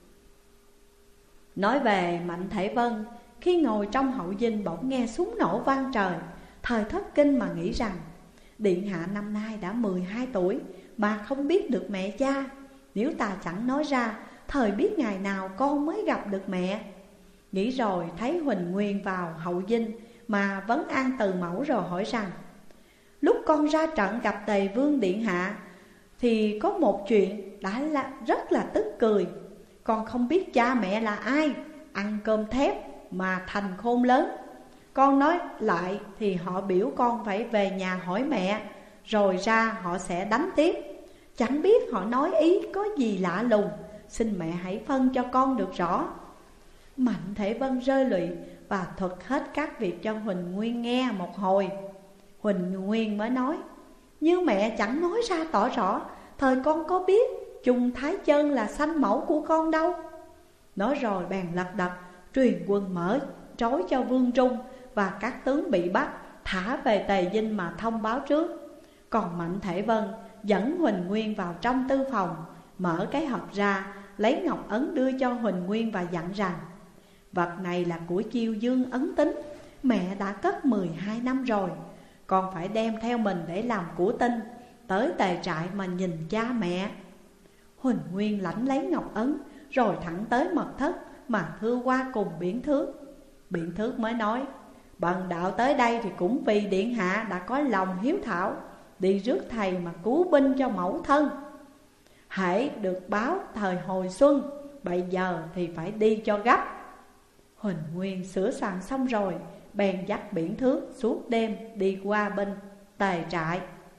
Nói về Mạnh Thể Vân, khi ngồi trong hậu dinh bỗng nghe súng nổ vang trời, thời thất kinh mà nghĩ rằng điện hạ năm nay đã 12 tuổi mà không biết được mẹ cha. Nếu ta chẳng nói ra, thời biết ngày nào con mới gặp được mẹ. Nghĩ rồi thấy Huỳnh Nguyên vào hậu dinh mà vấn an Từ Mẫu, rồi hỏi rằng: lúc con ra trận gặp Tề Vương điện hạ thì có một chuyện đã rất là tức cười. Con không biết cha mẹ là ai, ăn cơm thép mà thành khôn lớn. Con nói lại thì họ biểu con phải về nhà hỏi mẹ, rồi ra họ sẽ đánh tiếp. Chẳng biết họ nói ý có gì lạ lùng, xin mẹ hãy phân cho con được rõ. Mạnh Thể Vân rơi lụy và thuật hết các việc cho Huỳnh Nguyên nghe một hồi. Huỳnh Nguyên mới nói: như mẹ chẳng nói ra tỏ rõ, thời con có biết Trung Thái Chân là sanh mẫu của con đâu. Nói rồi bèn lật đật truyền quân mở trói cho Vương Trung và các tướng bị bắt, thả về Tề Dinh mà thông báo trước. Còn Mạnh Thể Vân dẫn Huỳnh Nguyên vào trong tư phòng, mở cái hộp ra, lấy ngọc ấn đưa cho Huỳnh Nguyên và dặn rằng: vật này là của Chiêu Dương ấn tính, mẹ đã cất 12 năm rồi. Con phải đem theo mình để làm của tinh, tới Tề trại mà nhìn cha mẹ. Huỳnh Nguyên lãnh lấy ngọc ấn, rồi thẳng tới mật thất mà thưa qua cùng Biển Thước. Biển Thước mới nói: bần đạo tới đây thì cũng vì điện hạ đã có lòng hiếu thảo, đi rước thầy mà cứu binh cho mẫu thân. Hãy được báo thời hồi xuân, bây giờ thì phải đi cho gấp. Huỳnh Nguyên sửa soạn xong rồi, bèn dắt Biển Thước suốt đêm đi qua bên Tề trại.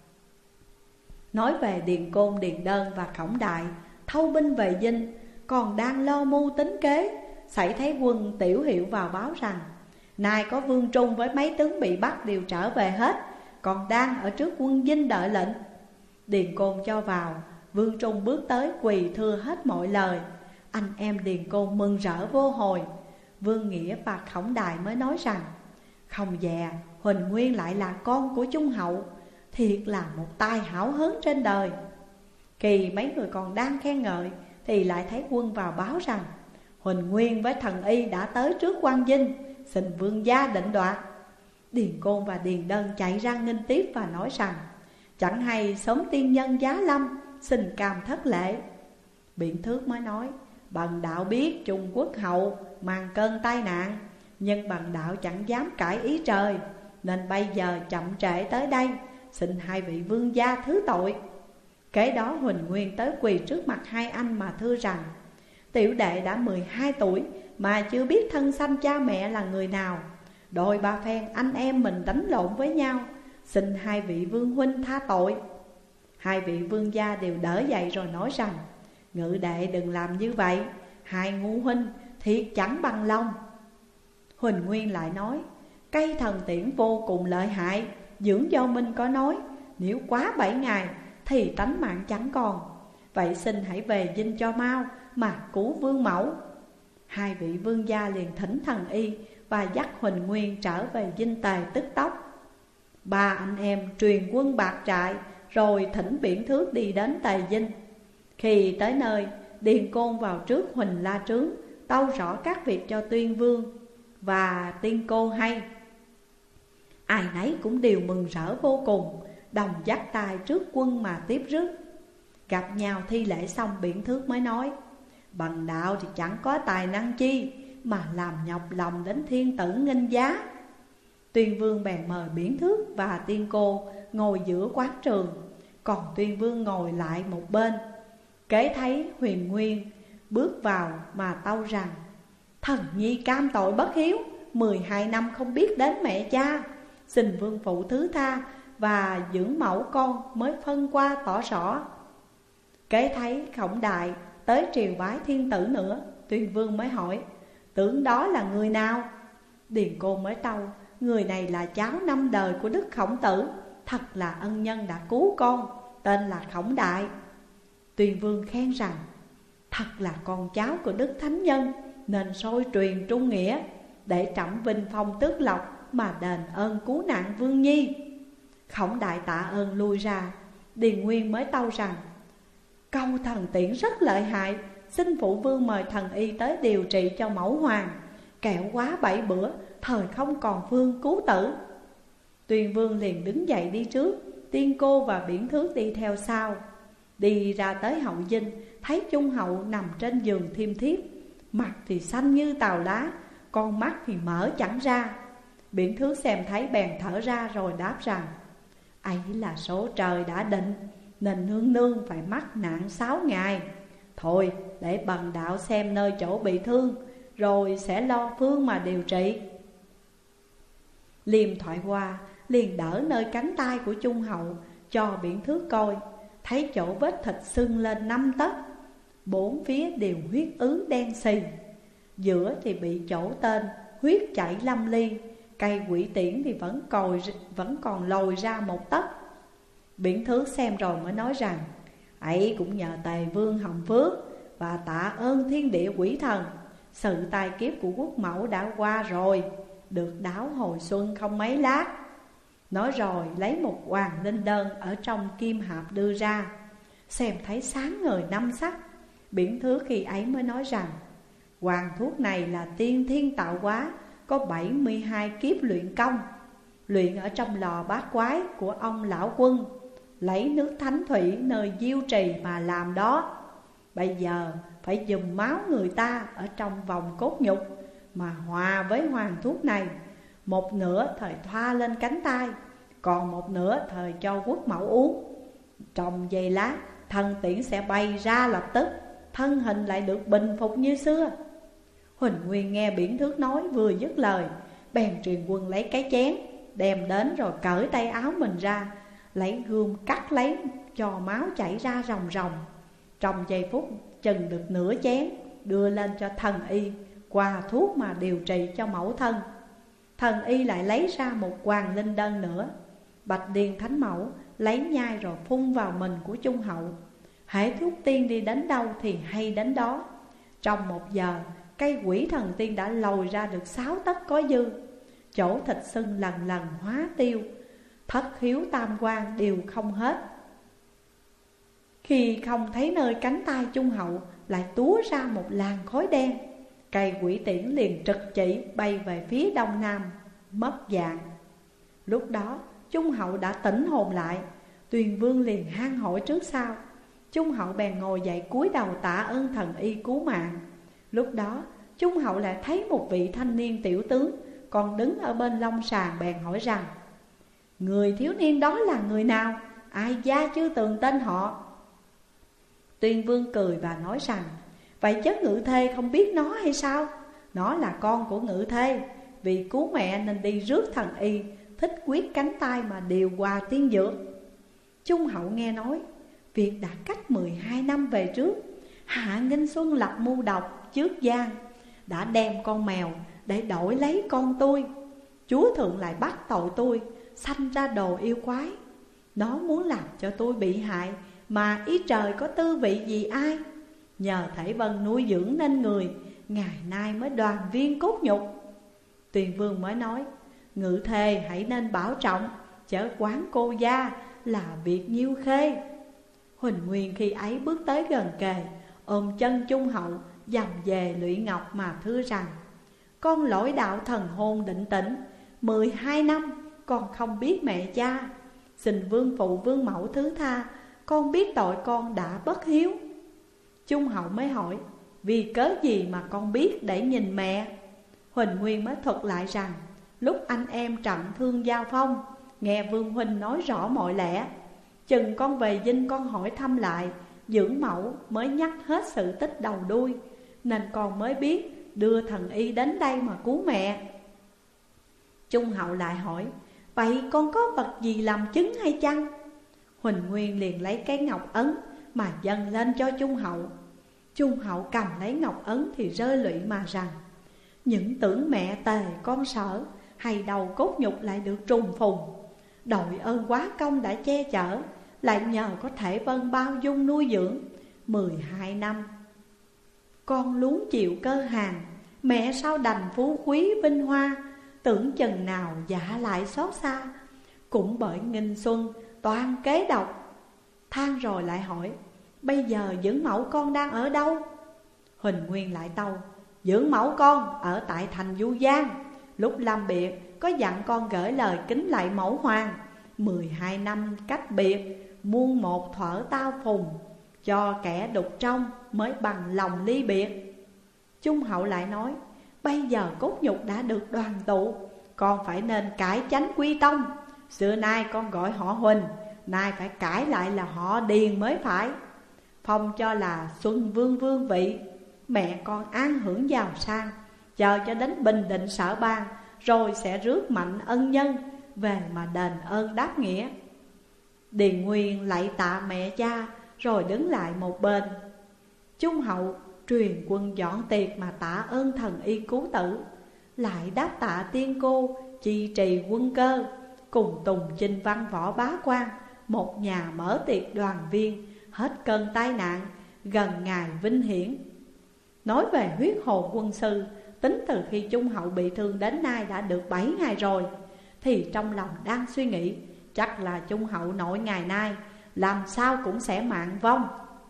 Nói về Điền Côn, Điền Đơn và Khổng Đại thâu binh về dinh, còn đang lo mưu tính kế, xảy thấy quân Tiểu Hiệu vào báo rằng: nay có Vương Trung với mấy tướng bị bắt đều trở về hết, còn đang ở trước quân dinh đợi lệnh. Điền Côn cho vào, Vương Trung bước tới quỳ thưa hết mọi lời. Anh em Điền Côn mừng rỡ vô hồi. Vương Nghĩa và Khổng Đại mới nói rằng: không dè, Huỳnh Nguyên lại là con của Trung Hậu, thiệt là một tài hảo hớn trên đời. Kỳ mấy người còn đang khen ngợi thì lại thấy quân vào báo rằng: Huỳnh Nguyên với thần y đã tới trước quan dinh, xin vương gia định đoạt. Điền Côn và Điền Đơn chạy ra nghênh tiếp và nói rằng: chẳng hay sớm tiên nhân giá lâm, xin cam thất lễ. Biển Thước mới nói: bần đạo biết Trung Quốc hậu mang cơn tai nạn, nhưng bần đạo chẳng dám cãi ý trời, nên bây giờ chậm trễ tới đây, xin hai vị vương gia thứ tội. Kế đó Huỳnh Nguyên tới quỳ trước mặt hai anh mà thưa rằng: tiểu đệ đã 12 tuổi mà chưa biết thân sanh cha mẹ là người nào. Đôi ba phen anh em mình đánh lộn với nhau, xin hai vị vương huynh tha tội. Hai vị vương gia đều đỡ dậy rồi nói rằng: ngự đệ đừng làm như vậy, hai ngu huynh thiệt chẳng bằng lòng. Huỳnh Nguyên lại nói: cây thần tiễn vô cùng lợi hại, Dưỡng Giao Minh có nói nếu quá 7 ngày thì tánh mạng chẳng còn. Vậy xin hãy về dinh cho mau mà cứu vương mẫu. Hai vị vương gia liền thỉnh thần y và dắt Huỳnh Nguyên trở về dinh Tề tức tốc. Ba anh em truyền quân bạc trại, rồi thỉnh Biển Thước đi đến Tề dinh. Khi tới nơi, Điền Côn vào trước Huỳnh La Trướng, tâu rõ các việc cho Tuyên Vương và Tiên Cô hay. Ai nấy cũng đều mừng rỡ vô cùng, đồng dắt tay trước quân mà tiếp rước. Gặp nhau thi lễ xong, Biển Thước mới nói: Bần đạo thì chẳng có tài năng chi mà làm nhọc lòng đến thiên tử nghênh giá. Tuyên Vương bèn mời Biển Thước và Tiên Cô ngồi giữa quán trường, còn Tuyên Vương ngồi lại một bên. Kế thấy Huyền Nguyên bước vào mà tâu rằng: Thần nhi cam tội bất hiếu, 12 năm không biết đến mẹ cha, xin vương phụ thứ tha và dưỡng mẫu con mới phân qua tỏ rõ. Kế thấy Khổng Đại tới triều bái thiên tử nữa, Tuyên Vương mới hỏi: Tưởng đó là người nào? Điền Cô mới tâu: Người này là cháu 5 đời của Đức Khổng Tử, thật là ân nhân đã cứu con, tên là Khổng Đại. Tuyên Vương khen rằng: Thật là con cháu của Đức Thánh Nhân, nên soi truyền trung nghĩa, để trẫm vinh phong tước lộc mà đền ơn cứu nạn Vương Nhi. Khổng Đại tạ ơn lui ra. Điền Nguyên mới tâu rằng: Câu thần tiễn rất lợi hại, xin phụ vương mời thần y tới điều trị cho mẫu hoàng, kẻo quá 7 bữa thời không còn phương cứu tử. Tuyên Vương liền đứng dậy đi trước, Tiên Cô và Biển Thước đi theo sau. Đi ra tới hậu dinh, thấy Trung hậu nằm trên giường thiêm thiếp, mặt thì xanh như tàu lá, con mắt thì mở chẳng ra. Biển Thước xem thấy bèn thở ra rồi đáp rằng: Ấy là số trời đã định, nên nương nương phải mắc nạn 6 ngày. Thôi để bần đạo xem nơi chỗ bị thương, rồi sẽ lo phương mà điều trị. Liêm thoại qua, liền đỡ nơi cánh tay của Trung hậu cho Biển Thước coi. Thấy chỗ vết thịt sưng lên 5 tấc, 4 phía đều huyết ứ đen xì, giữa thì bị chỗ tên, huyết chảy lâm ly. Cây quỷ tiễn thì vẫn còn lồi ra 1 tấc. Biển Thước xem rồi mới nói rằng: Ấy cũng nhờ Tề Vương hồng phước và tạ ơn thiên địa quỷ thần, sự tai kiếp của quốc mẫu đã qua rồi, được đáo hồi xuân không mấy lát. Nói rồi lấy một hoàng linh đơn ở trong kim hạp đưa ra, xem thấy sáng ngời 5 sắc. Biển Thước khi ấy mới nói rằng: Hoàng thuốc này là tiên thiên tạo hóa, có 72 kiếp luyện công, luyện ở trong lò bát quái của ông lão quân, lấy nước thánh thủy nơi diêu trì mà làm đó. Bây giờ phải dùng máu người ta ở trong vòng cốt nhục mà hòa với hoàng thuốc này, một nửa thời thoa lên cánh tay, còn một nửa thời cho quốc mẫu uống. Trong giây lát, thần tiễn sẽ bay ra lập tức, thân hình lại được bình phục như xưa. Huỳnh Nguyên nghe Biển Thước nói vừa dứt lời, bèn truyền quân lấy cái chén đem đến, rồi cởi tay áo mình ra, lấy gươm cắt lấy cho máu chảy ra ròng ròng. Trong giây phút chừng được nửa chén, đưa lên cho thần y qua thuốc mà điều trị cho mẫu thân. Thần y lại lấy ra một hoàng linh đơn nữa. Bạch Điền Thánh Mẫu lấy nhai rồi phun vào mình của Trung hậu. Hễ thuốc tiên đi đến đâu thì hay đến đó. Trong 1 giờ, cây quỷ thần tiên đã lồi ra được 6 tấc có dư. Chỗ thịt sưng lần lần hóa tiêu, thất khiếu tam quan đều không hết. Khi không thấy nơi cánh tay Trung hậu, lại túa ra một làn khói đen. Cây quỷ tiễn liền trực chỉ bay về phía đông nam, mất dạng. Lúc đó Trung hậu đã tỉnh hồn lại. Tuyền Vương liền han hỏi trước sau. Trung hậu bèn ngồi dậy cúi đầu tạ ơn thần y cứu mạng. Lúc đó Trung hậu lại thấy một vị thanh niên tiểu tướng còn đứng ở bên long sàng, bèn hỏi rằng: Người thiếu niên đó là người nào? Ai gia chưa tường tên họ? Tuyên Vương cười và nói rằng: Vậy chớ Ngự Thê không biết nó hay sao? Nó là con của Ngự Thê, vì cứu mẹ nên đi rước thần y, thích quyết cánh tay mà điều hòa tiên dược. Trung hậu nghe nói việc đã cách 12 năm về trước, Hạ Nghinh Xuân lập mưu độc trước gian, đã đem con mèo để đổi lấy con tôi. Chúa thượng lại bắt tội tôi, sanh ra đồ yêu quái. Nó muốn làm cho tôi bị hại, mà ý trời có tư vị gì ai. Nhờ Thảy Vân nuôi dưỡng nên người, ngày nay mới đoàn viên cốt nhục. Tuyền Vương mới nói: Ngự Thề hãy nên bảo trọng, chớ quán cô gia là việc nhiêu khê. Huỳnh Nguyên khi ấy bước tới gần kề, ôm chân Trung hậu, dầm về lụy ngọc mà thưa rằng: Con lỗi đạo thần hồn định tĩnh, 12 năm con không biết mẹ cha, Xin vương phụ vương mẫu thứ tha, con biết tội con đã bất hiếu. Trung hậu mới hỏi, vì cớ gì mà con biết để nhìn mẹ? Huỳnh Nguyên mới thuật lại rằng, lúc anh em trận thương giao phong, nghe vương huynh nói rõ mọi lẽ. Chừng con về dinh con hỏi thăm lại, dưỡng mẫu mới nhắc hết sự tích đầu đuôi, nên con mới biết đưa thần y đến đây mà cứu mẹ. Trung hậu lại hỏi, vậy con có vật gì làm chứng hay chăng? Huỳnh Nguyên liền lấy cái ngọc ấn mà dâng lên cho Trung hậu. Trung hậu cầm lấy ngọc ấn thì rơi lụy mà rằng, những tưởng mẹ tề con sở, hay đầu cốt nhục lại được trùng phùng. Đội ơn quá công đã che chở, lại nhờ có thể vân bao dung nuôi dưỡng 12 năm. Con luống chịu cơ hàn, mẹ sao đành phú quý vinh hoa, tưởng chừng nào dạ lại xót xa. Cũng bởi nghinh xuân toàn kế độc. Than rồi lại hỏi, bây giờ dưỡng mẫu con đang ở đâu? Huỳnh Nguyên lại tâu, dưỡng mẫu con ở tại thành Du Giang. Lúc lâm biệt có dặn con gửi lời kính lạy mẫu hoàng, 12 năm cách biệt, muôn một thuở tao phùng, cho kẻ đục trong mới bằng lòng ly biệt. Trung hậu lại nói, bây giờ cốt nhục đã được đoàn tụ, con phải nên cải chánh quy tông. Xưa nay con gọi họ Huỳnh, nay phải cải lại là họ Điền mới phải. Phong cho là Xuân Vương vương vị, mẹ con an hưởng giàu sang, chờ cho đến Bình Định Sở Bang, rồi sẽ rước mạnh ân nhân về mà đền ơn đáp nghĩa. Điền Nguyên lạy tạ mẹ cha, rồi đứng lại một bên. Trung hậu truyền quân dọn tiệc mà tạ ơn thần y cứu tử, lại đáp tạ tiên cô chi trì quân cơ, cùng Tùng Chinh Văn Võ Bá Quan, một nhà mở tiệc đoàn viên, hết cơn tai nạn, gần ngày vinh hiển. Nói về huyết hồ quân sư, tính từ khi Trung hậu bị thương đến nay đã được 7 ngày rồi, thì trong lòng đang suy nghĩ, chắc là Trung hậu nội ngày nay làm sao cũng sẽ mạng vong.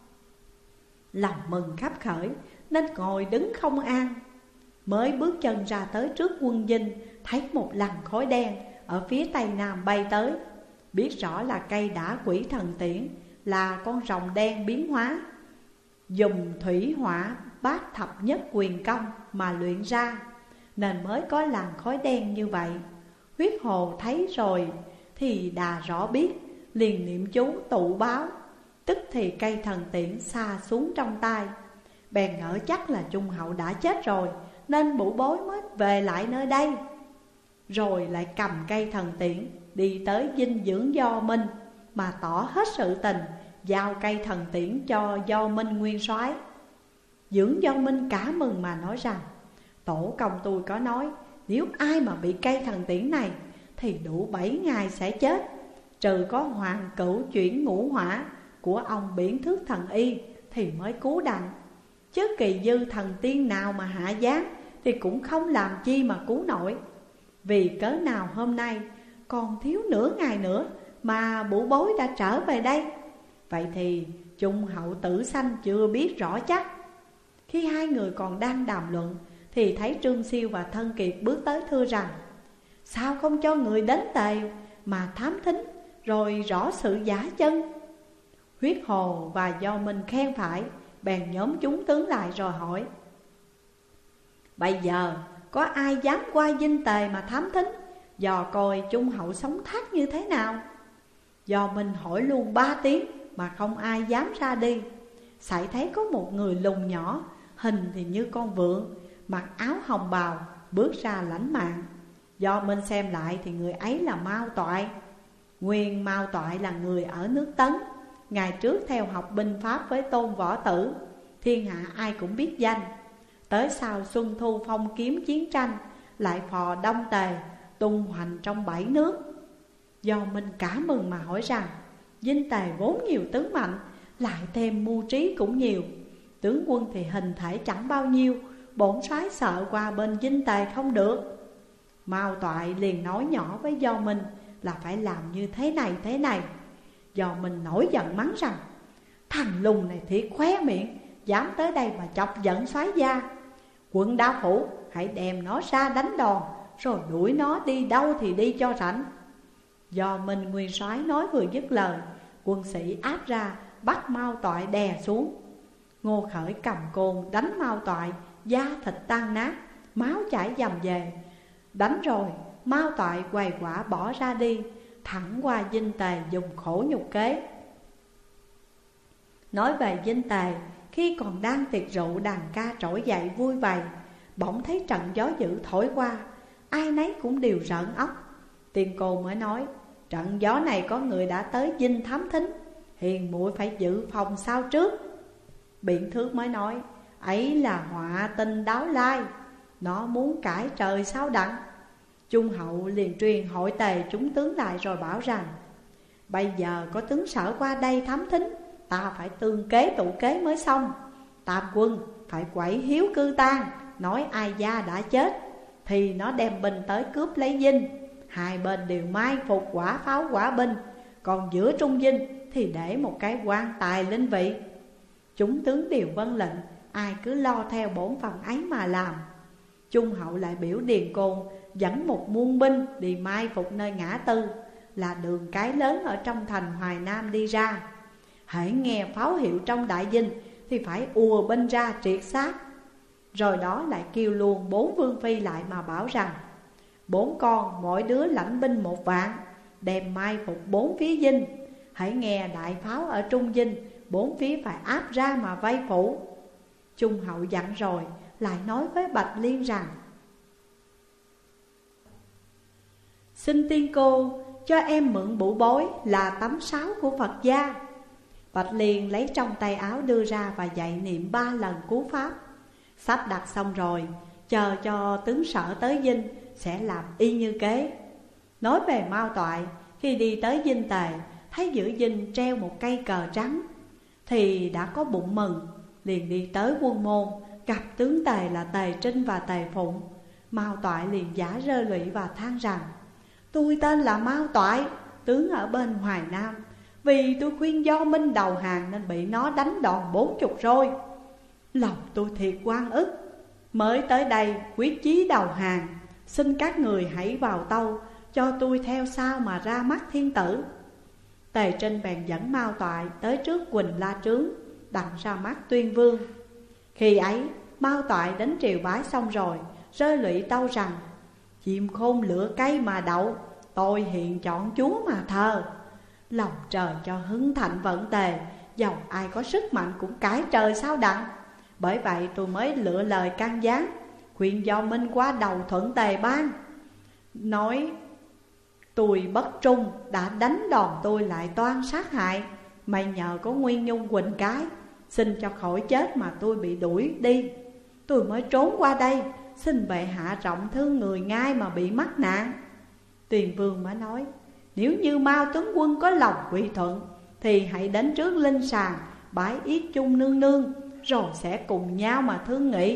Lòng mừng khắp khởi nên ngồi đứng không an. Mới bước chân ra tới trước quân dinh, thấy một làn khói đen ở phía tây nam bay tới. Biết rõ là cây đả quỷ thần tiễn, là con rồng đen biến hóa, dùng thủy hỏa bát thập nhất quyền công mà luyện ra, nên mới có làn khói đen như vậy. Huyết hồ thấy rồi thì đà rõ biết, liền niệm chú tụ báo. Tức thì cây thần tiễn xa xuống trong tay, bèn ngỡ chắc là Trung hậu đã chết rồi, nên bụ bối mới về lại nơi đây. Rồi lại cầm cây thần tiễn đi tới dinh dưỡng Do Minh, mà tỏ hết sự tình, giao cây thần tiễn cho Do Minh nguyên soái. Dưỡng Do Minh cả mừng mà nói rằng, tổ công tôi có nói, nếu ai mà bị cây thần tiễn này thì đủ 7 ngày sẽ chết, trừ có hoàng cửu chuyển ngũ hỏa của ông Biển Thước thần y thì mới cứu đặng. Chứ kỳ dư thần tiên nào mà hạ giáng thì cũng không làm chi mà cứu nổi. Vì cớ nào hôm nay còn thiếu nửa ngày nữa mà bụ bối đã trở về đây? Vậy thì Trung hậu tử sanh chưa biết rõ chắc. Khi hai người còn đang đàm luận thì thấy Trương Siêu và Thân Kiệt bước tới thưa rằng, sao không cho người đến Tề mà thám thính rồi rõ sự giả chân? Huyết hồ và Do Minh khen phải, bèn nhóm chúng tướng lại rồi hỏi, bây giờ có ai dám qua dinh Tề mà thám thính, dò coi Trung hậu sống thác như thế nào? Do Minh hỏi luôn 3 tiếng mà không ai dám ra đi. Sải thấy có một người lùn nhỏ, hình thì như con vượn, mặc áo hồng bào, bước ra lãnh mạng. Do Minh xem lại thì người ấy là Mao Toại. Nguyên Mao Toại là người ở nước Tấn, ngày trước theo học binh pháp với Tôn Võ Tử, thiên hạ ai cũng biết danh. Tới sau Xuân Thu phong kiếm chiến tranh, lại phò Đông Tề, tung hoành trong 7 nước. Do Minh cả mừng mà hỏi rằng, dinh Tề vốn nhiều tướng mạnh, lại thêm mưu trí cũng nhiều, tướng quân thì hình thể chẳng bao nhiêu, bổn soái sợ qua bên dinh Tề không được. Mao Toại liền nói nhỏ với Do Minh là phải làm như thế này. Do Minh nổi giận mắng rằng, thằng lùn này thiệt khóe miệng, dám tới đây mà chọc giận soái gia. Quận Đa Phủ hãy đem nó ra đánh đòn, rồi đuổi nó đi đâu thì đi cho rảnh. Do Minh nguyên soái nói vừa dứt lời, quân sĩ áp ra bắt Mao Toại đè xuống. Ngô Khởi cầm côn đánh Mao Toại, da thịt tan nát, máu chảy dầm về. Đánh rồi, Mao Toại quầy quả bỏ ra đi, thẳng qua Dinh Tề dùng khổ nhục kế. Nói về Dinh Tề, khi còn đang tiệc rượu đàn ca trỗi dậy vui vầy, bỗng thấy trận gió dữ thổi qua, ai nấy cũng đều rợn óc. Tiên cô mới nói, trận gió này có người đã tới Dinh thám thính, hiền muội phải dự phòng sao trước. Biện Thước mới nói, ấy là họa tinh Đáo Lai, nó muốn cãi trời sao đặng. Trung Hậu liền truyền hội Tề chúng tướng lại rồi bảo rằng, bây giờ có tướng Sở qua đây thám thính, ta phải tương kế tụ kế mới xong. Tam quân phải quẩy hiếu cư tang, nói ai gia đã chết, thì nó đem binh tới cướp lấy Dinh. Hai bên đều mai phục quả pháo quả binh, còn giữa Trung Dinh thì để một cái quan tài linh vị. Chúng tướng đều vâng lệnh, ai cứ lo theo bổn phận ấy mà làm. Trung Hậu lại biểu Điền Côn dẫn một muôn binh đi mai phục nơi ngã tư, là đường cái lớn ở trong thành Hoài Nam đi ra. Hãy nghe pháo hiệu trong đại dinh thì phải ùa binh ra triệt sát. Rồi đó lại kêu luôn 4 vương phi lại mà bảo rằng, 4 con mỗi đứa lãnh binh 1 vạn, đem mai phục 4 phía dinh. Hãy nghe đại pháo ở trung dinh, 4 phía phải áp ra mà vây phủ. Trung Hậu dặn rồi lại nói với Bạch Liên rằng, xin tiên cô cho em mượn bụ bối là tấm sáo của Phật gia. Bạch Liên lấy trong tay áo đưa ra và dạy niệm 3 lần cú pháp. Sắp đặt xong rồi, chờ cho tướng Sở tới dinh sẽ làm y như kế. Nói về Mao Toại, khi đi tới Dinh Tề, thấy giữa dinh treo một cây cờ trắng, thì đã có bụng mừng, liền đi tới quân môn, gặp tướng Tề là Tề Trinh và Tề Phụng. Mao Toại liền giả rơ lụy và than rằng, tôi tên là Mao Toại, tướng ở bên Hoài Nam. Vì tôi khuyên Do Minh đầu hàng nên bị nó đánh đòn 40 rồi. Lòng tôi thiệt oan ức, mới tới đây quyết chí đầu hàng. Xin các người hãy vào tâu, cho tôi theo sau mà ra mắt thiên tử. Tề Trinh bèn dẫn Mao Toại tới trước Quỳnh La Trướng, đặt ra mắt Tuyên Vương. Khi ấy Mao Toại đến triều bái xong rồi, rơi lụy tâu rằng, chim khôn lựa cây mà đậu, tôi hiện chọn chúa mà thờ. Lòng trời cho hưng thạnh vận Tề, dầu ai có sức mạnh cũng cãi trời sao đặng. Bởi vậy tôi mới lựa lời can gián, khuyên Do Minh qua đầu thuận Tề ban. Nói tôi bất trung, đã đánh đòn tôi lại toan sát hại. May nhờ có Nguyên Nhung Quỳnh cái, xin cho khỏi chết mà tôi bị đuổi đi. Tôi mới trốn qua đây, xin bệ hạ rộng thương người ngay mà bị mắc nạn. Tuyền Vương mới nói, nếu như Mao tướng quân có lòng quy thuận, thì hãy đến trước linh sàng bái yết chung nương nương, rồi sẽ cùng nhau mà thương nghị.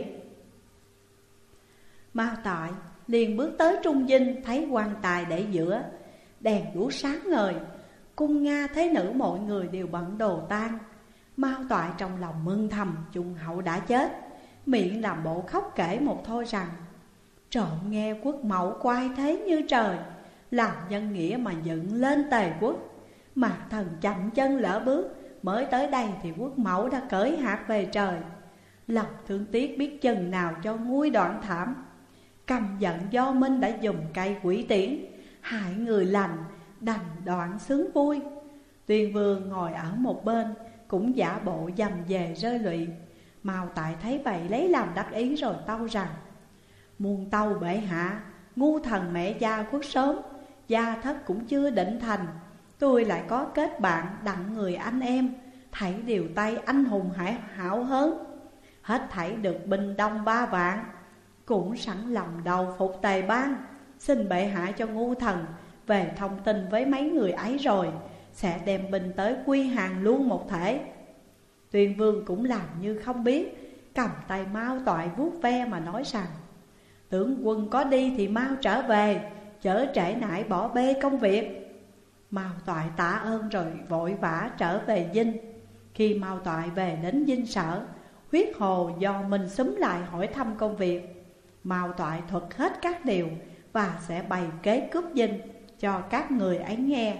Mao Toại liền bước tới trung dinh, thấy quan tài để giữa, đèn đuốc sáng ngời, cung Nga thế nữ mọi người đều bận đồ tang. Mao Toại trong lòng mừng thầm Trung Hậu đã chết, miệng làm bộ khóc kể một thôi rằng, trộm nghe quốc mẫu quay thế như trời, làm nhân nghĩa mà dựng lên Tề quốc. Mạc thần chậm chân lỡ bước, mới tới đây thì quốc mẫu đã cởi hạt về trời. Lòng thương tiếc biết chừng nào cho nguôi đoạn thảm. Căm giận Do Minh đã dùng cây quỷ tiễn, hại người lành, đành đoạn sướng vui. Tuyên Vương ngồi ở một bên, cũng giả bộ dầm về rơi lụy. Mao Toại thấy vậy lấy làm đắc ý rồi tâu rằng, muôn tâu bệ hạ, ngu thần mẹ cha khuất sớm, gia thất cũng chưa định thành. Tôi lại có kết bạn đặng người anh em, thảy đều tay anh hùng hảo hớn. Hết thảy được binh đông 3 vạn, cũng sẵn lòng đầu phục Tề ban. Xin bệ hạ cho ngu thần về thông tin với mấy người ấy rồi, sẽ đem binh tới quy hàng luôn một thể. Tuyên Vương cũng làm như không biết, cầm tay Mao Toại vuốt ve mà nói rằng, tướng quân có đi thì mau trở về, chớ trễ nải bỏ bê công việc. Mao Toại tạ ơn rồi vội vã trở về dinh. Khi Mao Toại về đến dinh Sở, Huyết Hồ Do Minh xúm lại hỏi thăm công việc. Mao Toại thuật hết các điều và sẽ bày kế cướp dinh, cho các người ấy nghe.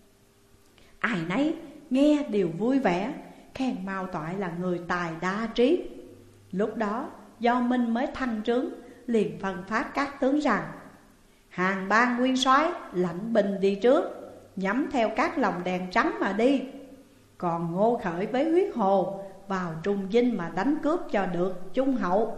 Ai nấy nghe đều vui vẻ, khen Mao Toại là người tài đa trí. Lúc đó Do Minh mới thăng trướng, liền phân phát các tướng rằng: hàng ban nguyên soái lãnh binh đi trước, nhắm theo các lồng đèn trắng mà đi. Còn Ngô Khởi với Huyết Hồ vào Trung Dinh mà đánh cướp cho được Trung Hậu.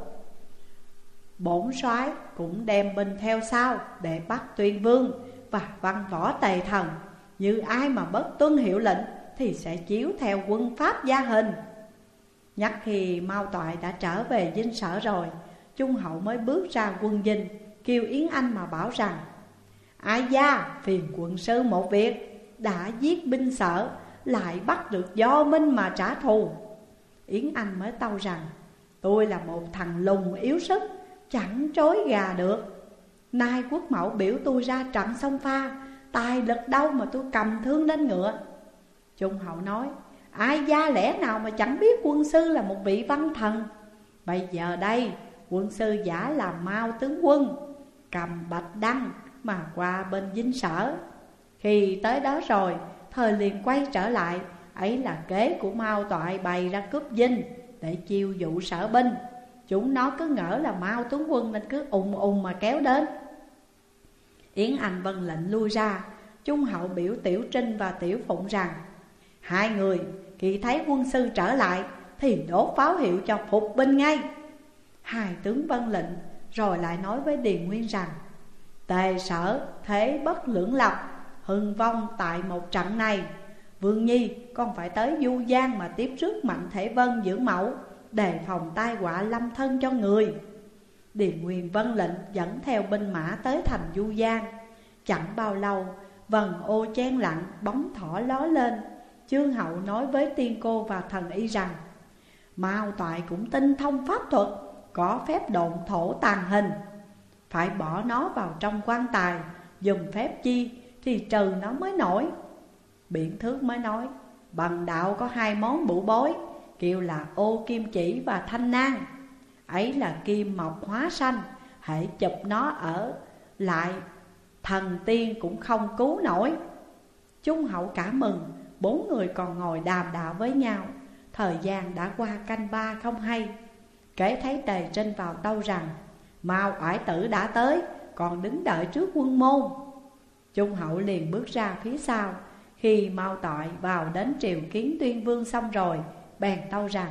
Bổn soái cũng đem binh theo sau để bắt Tuyên Vương và Văn Võ Tề Thần. Như ai mà bất tuân hiệu lệnh thì sẽ chiếu theo quân pháp gia hình. Nhắc khi Mao Toại đã trở về dinh sở rồi, Trung Hậu mới bước ra quân dinh, kêu Yến Anh mà bảo rằng: ai gia phiền quận sư một việc, đã giết binh sở lại bắt được Do Minh mà trả thù. Yến Anh mới tâu rằng: tôi là một thằng lùn yếu sức, chẳng trối gà được. Nay quốc mẫu biểu tôi ra trận sông Pha, tài lực đâu mà tôi cầm thương lên ngựa. Trung Hậu nói: ai gia lẽ nào mà chẳng biết quân sư là một vị văn thần. Bây giờ đây quân sư giả là Mao tướng quân, cầm bạch đăng mà qua bên dinh sở. Khi tới đó rồi, thời liền quay trở lại. Ấy là kế của Mao Toại bày ra cướp dinh để chiêu dụ sở binh. Chúng nó cứ ngỡ là Mao tướng quân nên cứ ùng mà kéo đến. Yến Anh vâng lệnh lui ra. Trung Hậu biểu Tiểu Trinh và Tiểu Phụng rằng: hai người khi thấy quân sư trở lại thì đốt pháo hiệu cho phục binh ngay. Hai tướng vâng lệnh, rồi lại nói với Điền Nguyên rằng: Tề Sở thế bất lưỡng lập, hưng vong tại một trận này. Vương Nhi con phải tới Du Giang mà tiếp rước Mạnh Thể Vân dưỡng mẫu, đề phòng tai họa lâm thân cho người. Điền Nguyên vâng lệnh dẫn theo binh mã tới thành Du Giang. Chẳng bao lâu, vầng ô chen lặng, bóng thỏ ló lên. Chương Hậu nói với Tiên Cô và Thần Y rằng: Mao Toại cũng tinh thông pháp thuật, có phép độn thổ tàn hình. Phải bỏ nó vào trong quan tài, dùng phép chi thì trừ nó mới nổi. Biện Thước mới nói: bằng đạo có hai món bụ bối, kêu là ô kim chỉ và thanh nang. Ấy là kim mộc hóa sanh, hễ chụp nó ở lại thần tiên cũng không cứu nổi. Trung Hậu cảm mừng, bốn người còn ngồi đàm đạo với nhau. Thời gian đã qua canh ba không hay. Kể thấy Tề Trinh vào tâu rằng: Mao oải tử đã tới, còn đứng đợi trước quân môn. Trung Hậu liền bước ra phía sau. Khi Mao Toại vào đến triều kiến Tuyên Vương xong rồi, bèn tâu rằng: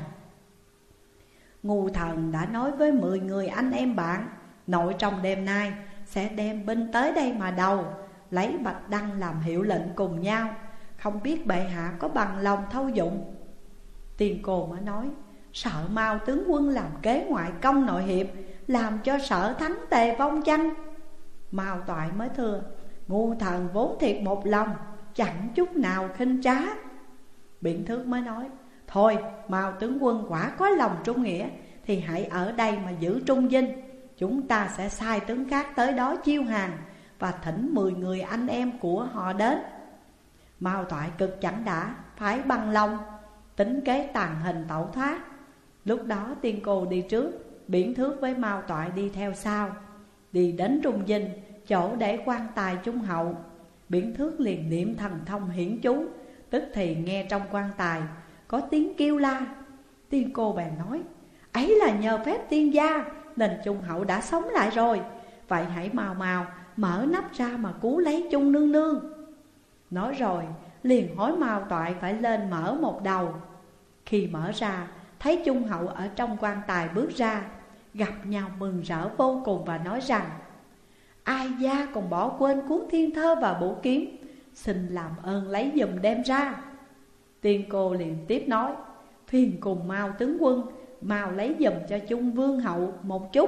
Ngu thần đã nói với 10 người anh em bạn, nội trong đêm nay sẽ đem binh tới đây mà đầu, lấy bạch đăng làm hiệu lệnh cùng nhau. Không biết bệ hạ có bằng lòng thâu dụng. Tiên Cô mới nói: sợ Mao tướng quân làm kế ngoại công nội hiệp, làm cho Sở thắng Tề vong chăng? Mao Toại mới thưa: ngu thần vốn thiệt một lòng, chẳng chút nào khinh trá. Biện Thước mới nói: thôi Mao tướng quân quả có lòng trung nghĩa, thì hãy ở đây mà giữ trung dinh. Chúng ta sẽ sai tướng khác tới đó chiêu hàng, và thỉnh 10 người anh em của họ đến. Mao Toại cực chẳng đã, phải bằng lòng, tính kế tàn hình tẩu thoát. Lúc đó Tiên Cô đi trước, Biện Thước với Mao Toại đi theo sau. Đi đến trung dinh, chỗ để quan tài Trung Hậu. Biện Thước liền niệm thần thông hiển chú, tức thì nghe trong quan tài có tiếng kêu la. Tiên Cô bèn nói: ấy là nhờ phép tiên gia nên Trung Hậu đã sống lại rồi. Vậy hãy mau mau mở nắp ra mà cứu lấy Trung nương nương. Nói rồi liền hối Mao Toại phải lên mở một đầu. Khi mở ra thấy Trung Hậu ở trong quan tài bước ra, gặp nhau mừng rỡ vô cùng và nói rằng: ai gia còn bỏ quên cuốn thiên thơ và bổ kiếm, xin làm ơn lấy giùm đem ra. Tiên Cô liền tiếp nói: thuyền cùng Mao tướng quân, mau lấy giùm cho Trung vương hậu một chút.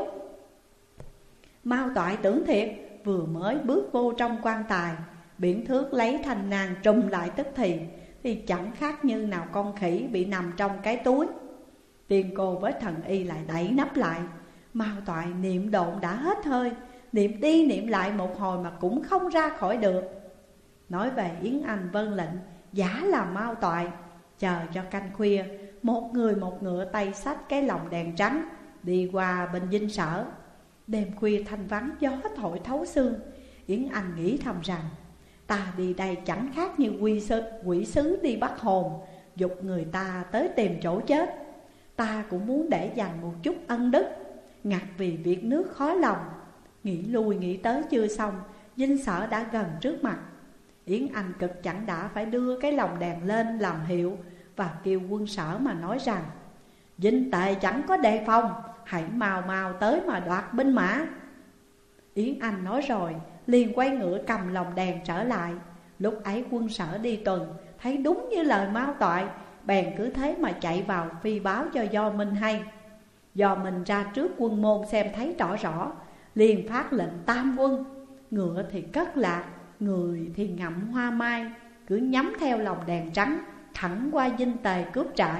Mao Toại tưởng thiệt, vừa mới bước vô trong quan tài, Biện Thước lấy thành nàng trùm lại tức thì chẳng khác như nào con khỉ bị nằm trong cái túi. Tiên Cô với Thần Y lại đẩy nắp lại. Mao Toại niệm độn đã hết hơi, niệm đi niệm lại một hồi mà cũng không ra khỏi được. Nói về Yến Anh vâng lệnh giả là Mao Toại, chờ cho canh khuya, một người một ngựa tay xách cái lồng đèn trắng đi qua bên dinh sở. Đêm khuya thanh vắng, gió thổi thấu xương. Yến Anh nghĩ thầm rằng: Ta đi đây chẳng khác như quỷ sứ đi bắt hồn, giục người ta tới tìm chỗ chết. Ta cũng muốn để dành một chút ân đức, ngặt vì việc nước khó lòng. Nghĩ lui nghĩ tới chưa xong, dinh sở đã gần trước mặt. Yến Anh cực chẳng đã phải đưa cái lồng đèn lên làm hiệu và kêu quân sở mà nói rằng: dinh tề chẳng có đề phòng, hãy mau mau tới mà đoạt binh mã. Yến Anh nói rồi liền quay ngựa cầm lồng đèn trở lại. Lúc ấy quân sở đi tuần thấy đúng như lời Mao Toại, bèn cứ thế mà chạy vào phi báo cho Do Minh hay. Do Minh ra trước quân môn xem thấy rõ rõ, liền phát lệnh tam quân. Ngựa thì cất lạc, người thì ngậm hoa mai, cứ nhắm theo lồng đèn trắng thẳng qua dinh Tề cướp trại.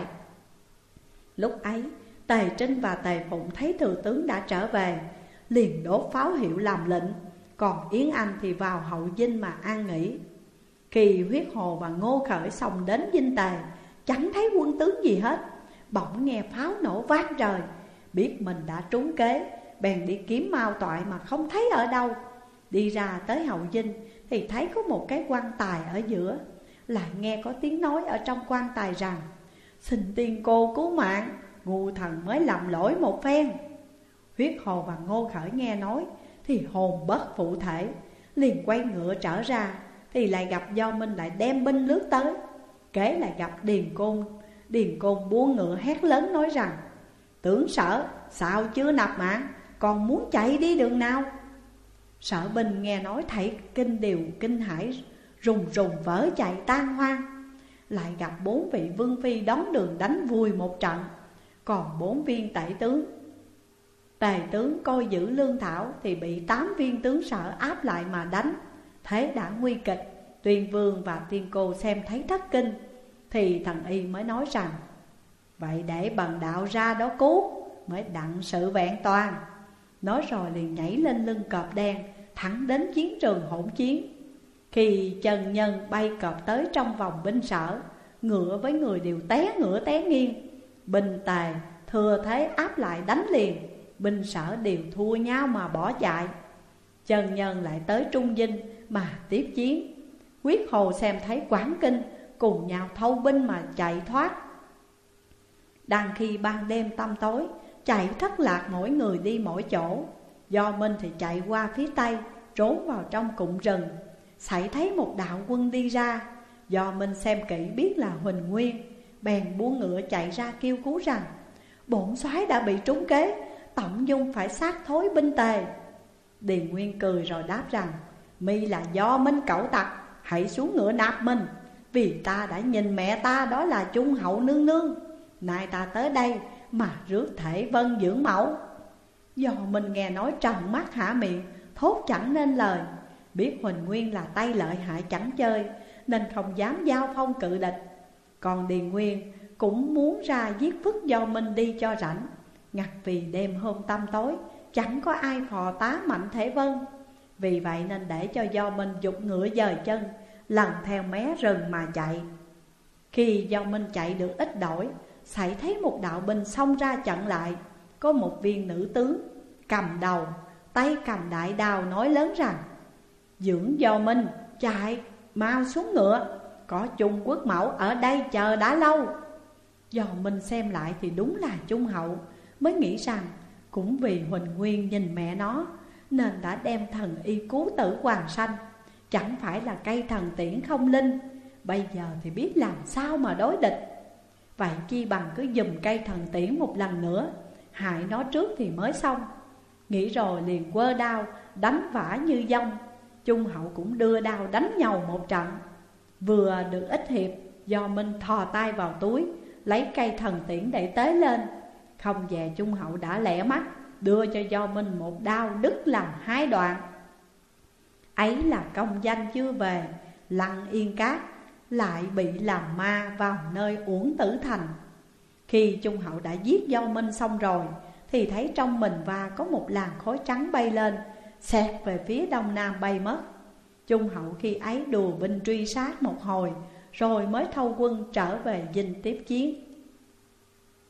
Lúc ấy Tề Trinh và Tề Phụng thấy thừa tướng đã trở về, liền đốt pháo hiệu làm lệnh. Còn Yến Anh thì vào hậu dinh mà an nghỉ. Khi Huyết Hồ và Ngô Khởi xông đến dinh Tề, chẳng thấy quân tướng gì hết. Bỗng nghe pháo nổ vang trời, biết mình đã trúng kế, bèn đi kiếm Mao Toại mà không thấy ở đâu. Đi ra tới hậu dinh thì thấy có một cái quan tài ở giữa. Lại nghe có tiếng nói ở trong quan tài rằng: xin tiên cô cứu mạng, ngu thần mới làm lỗi một phen. Huyết Hồ và Ngô Khởi nghe nói thì hồn bất phụ thể, liền quay ngựa trở ra. Thì lại gặp Do Minh lại đem binh lướt tới. Kế lại gặp Điền Côn buông ngựa hét lớn nói rằng: tướng Sở, sao chưa nạp mạng, còn muốn chạy đi đường nào? Sở binh nghe nói thảy đều kinh hãi, rùng rùng vỡ chạy tan hoang. Lại gặp 4 vị vương phi đón đường đánh vùi một trận. Còn 4 viên tề tướng coi giữ lương thảo thì bị 8 viên tướng Sở áp lại mà đánh. Thế đã nguy kịch. Tuyên Vương và Tiên Cô xem thấy thất kinh, thì thần y mới nói rằng: vậy để bần đạo ra đó cứu, mới đặng sự vẹn toàn. Nói rồi liền nhảy lên lưng cọp đen, thẳng đến chiến trường hỗn chiến. Khi Trần Nhân bay cọp tới trong vòng binh Sở, ngựa với người đều té ngựa té nghiêng. Binh Tề thừa thế áp lại đánh liền, binh Sở đều thua nhau mà bỏ chạy. Trần Nhân lại tới trung dinh mà tiếp chiến. Huyết Hồ xem thấy quán kinh, cùng nhau thâu binh mà chạy thoát. Đang khi ban đêm tăm tối, chạy thất lạc mỗi người đi mỗi chỗ. Do Minh thì chạy qua phía tây, trốn vào trong cụm rừng. Xảy thấy một đạo quân đi ra. Do Minh xem kỹ biết là Huỳnh Nguyên, bèn buông ngựa chạy ra kêu cứu rằng: bổn soái đã bị trúng kế, tổng dung phải sát thối binh Tề. Điền Nguyên cười rồi đáp rằng: mi là Do Minh cẩu tặc, hãy xuống ngựa nạp mình. Vì ta đã nhìn mẹ ta đó là Trung Hậu nương nương, nay ta tới đây mà rước thể vân dưỡng mẫu. Do mình nghe nói tròn mắt hả miệng, thốt chẳng nên lời. Biết Huỳnh Nguyên là tay lợi hại chẳng chơi, nên không dám giao phong cự địch. Còn Điền Nguyên cũng muốn ra giết phức Do Minh đi cho rảnh. Ngặt vì đêm hôm tăm tối, chẳng có ai phò tá Mạnh Thể Vân. Vì vậy nên để cho Do Minh giục ngựa dời chân, lần theo mé rừng mà chạy. Khi Do Minh chạy được ít đổi, xảy thấy một đạo binh xông ra chặn lại. Có một viên nữ tướng cầm đầu, tay cầm đại đao nói lớn rằng: dưỡng Do Minh, chạy mau xuống ngựa, có Trung Quốc mẫu ở đây chờ đã lâu. Do Minh xem lại thì đúng là Trung Hậu, mới nghĩ rằng cũng vì Huỳnh Nguyên nhìn mẹ nó, nên đã đem thần y cứu tử Hoàng Sanh. Chẳng phải là cây thần tiễn không linh, bây giờ thì biết làm sao mà đối địch. Vậy chi bằng cứ dùm cây thần tiễn một lần nữa, hại nó trước thì mới xong. Nghĩ rồi liền quơ đao đánh vả như dông. Trung Hậu cũng đưa đao đánh nhau một trận. Vừa được ít hiệp, Do Minh thò tay vào túi, lấy cây thần tiễn để tế lên. Không dè Trung Hậu đã lẻ mắt, đưa cho Do Minh một đao đứt làm 2 đoạn. Ấy là công danh chưa về, Lăng Yên Cát, lại bị làm ma vào nơi Uổng Tử Thành. Khi Trung Hậu đã giết Do Minh xong rồi, thì thấy trong mình và có một làn khói trắng bay lên, xẹt về phía đông nam bay mất. Trung Hậu khi ấy đùa binh truy sát một hồi, rồi mới thâu quân trở về dinh tiếp chiến.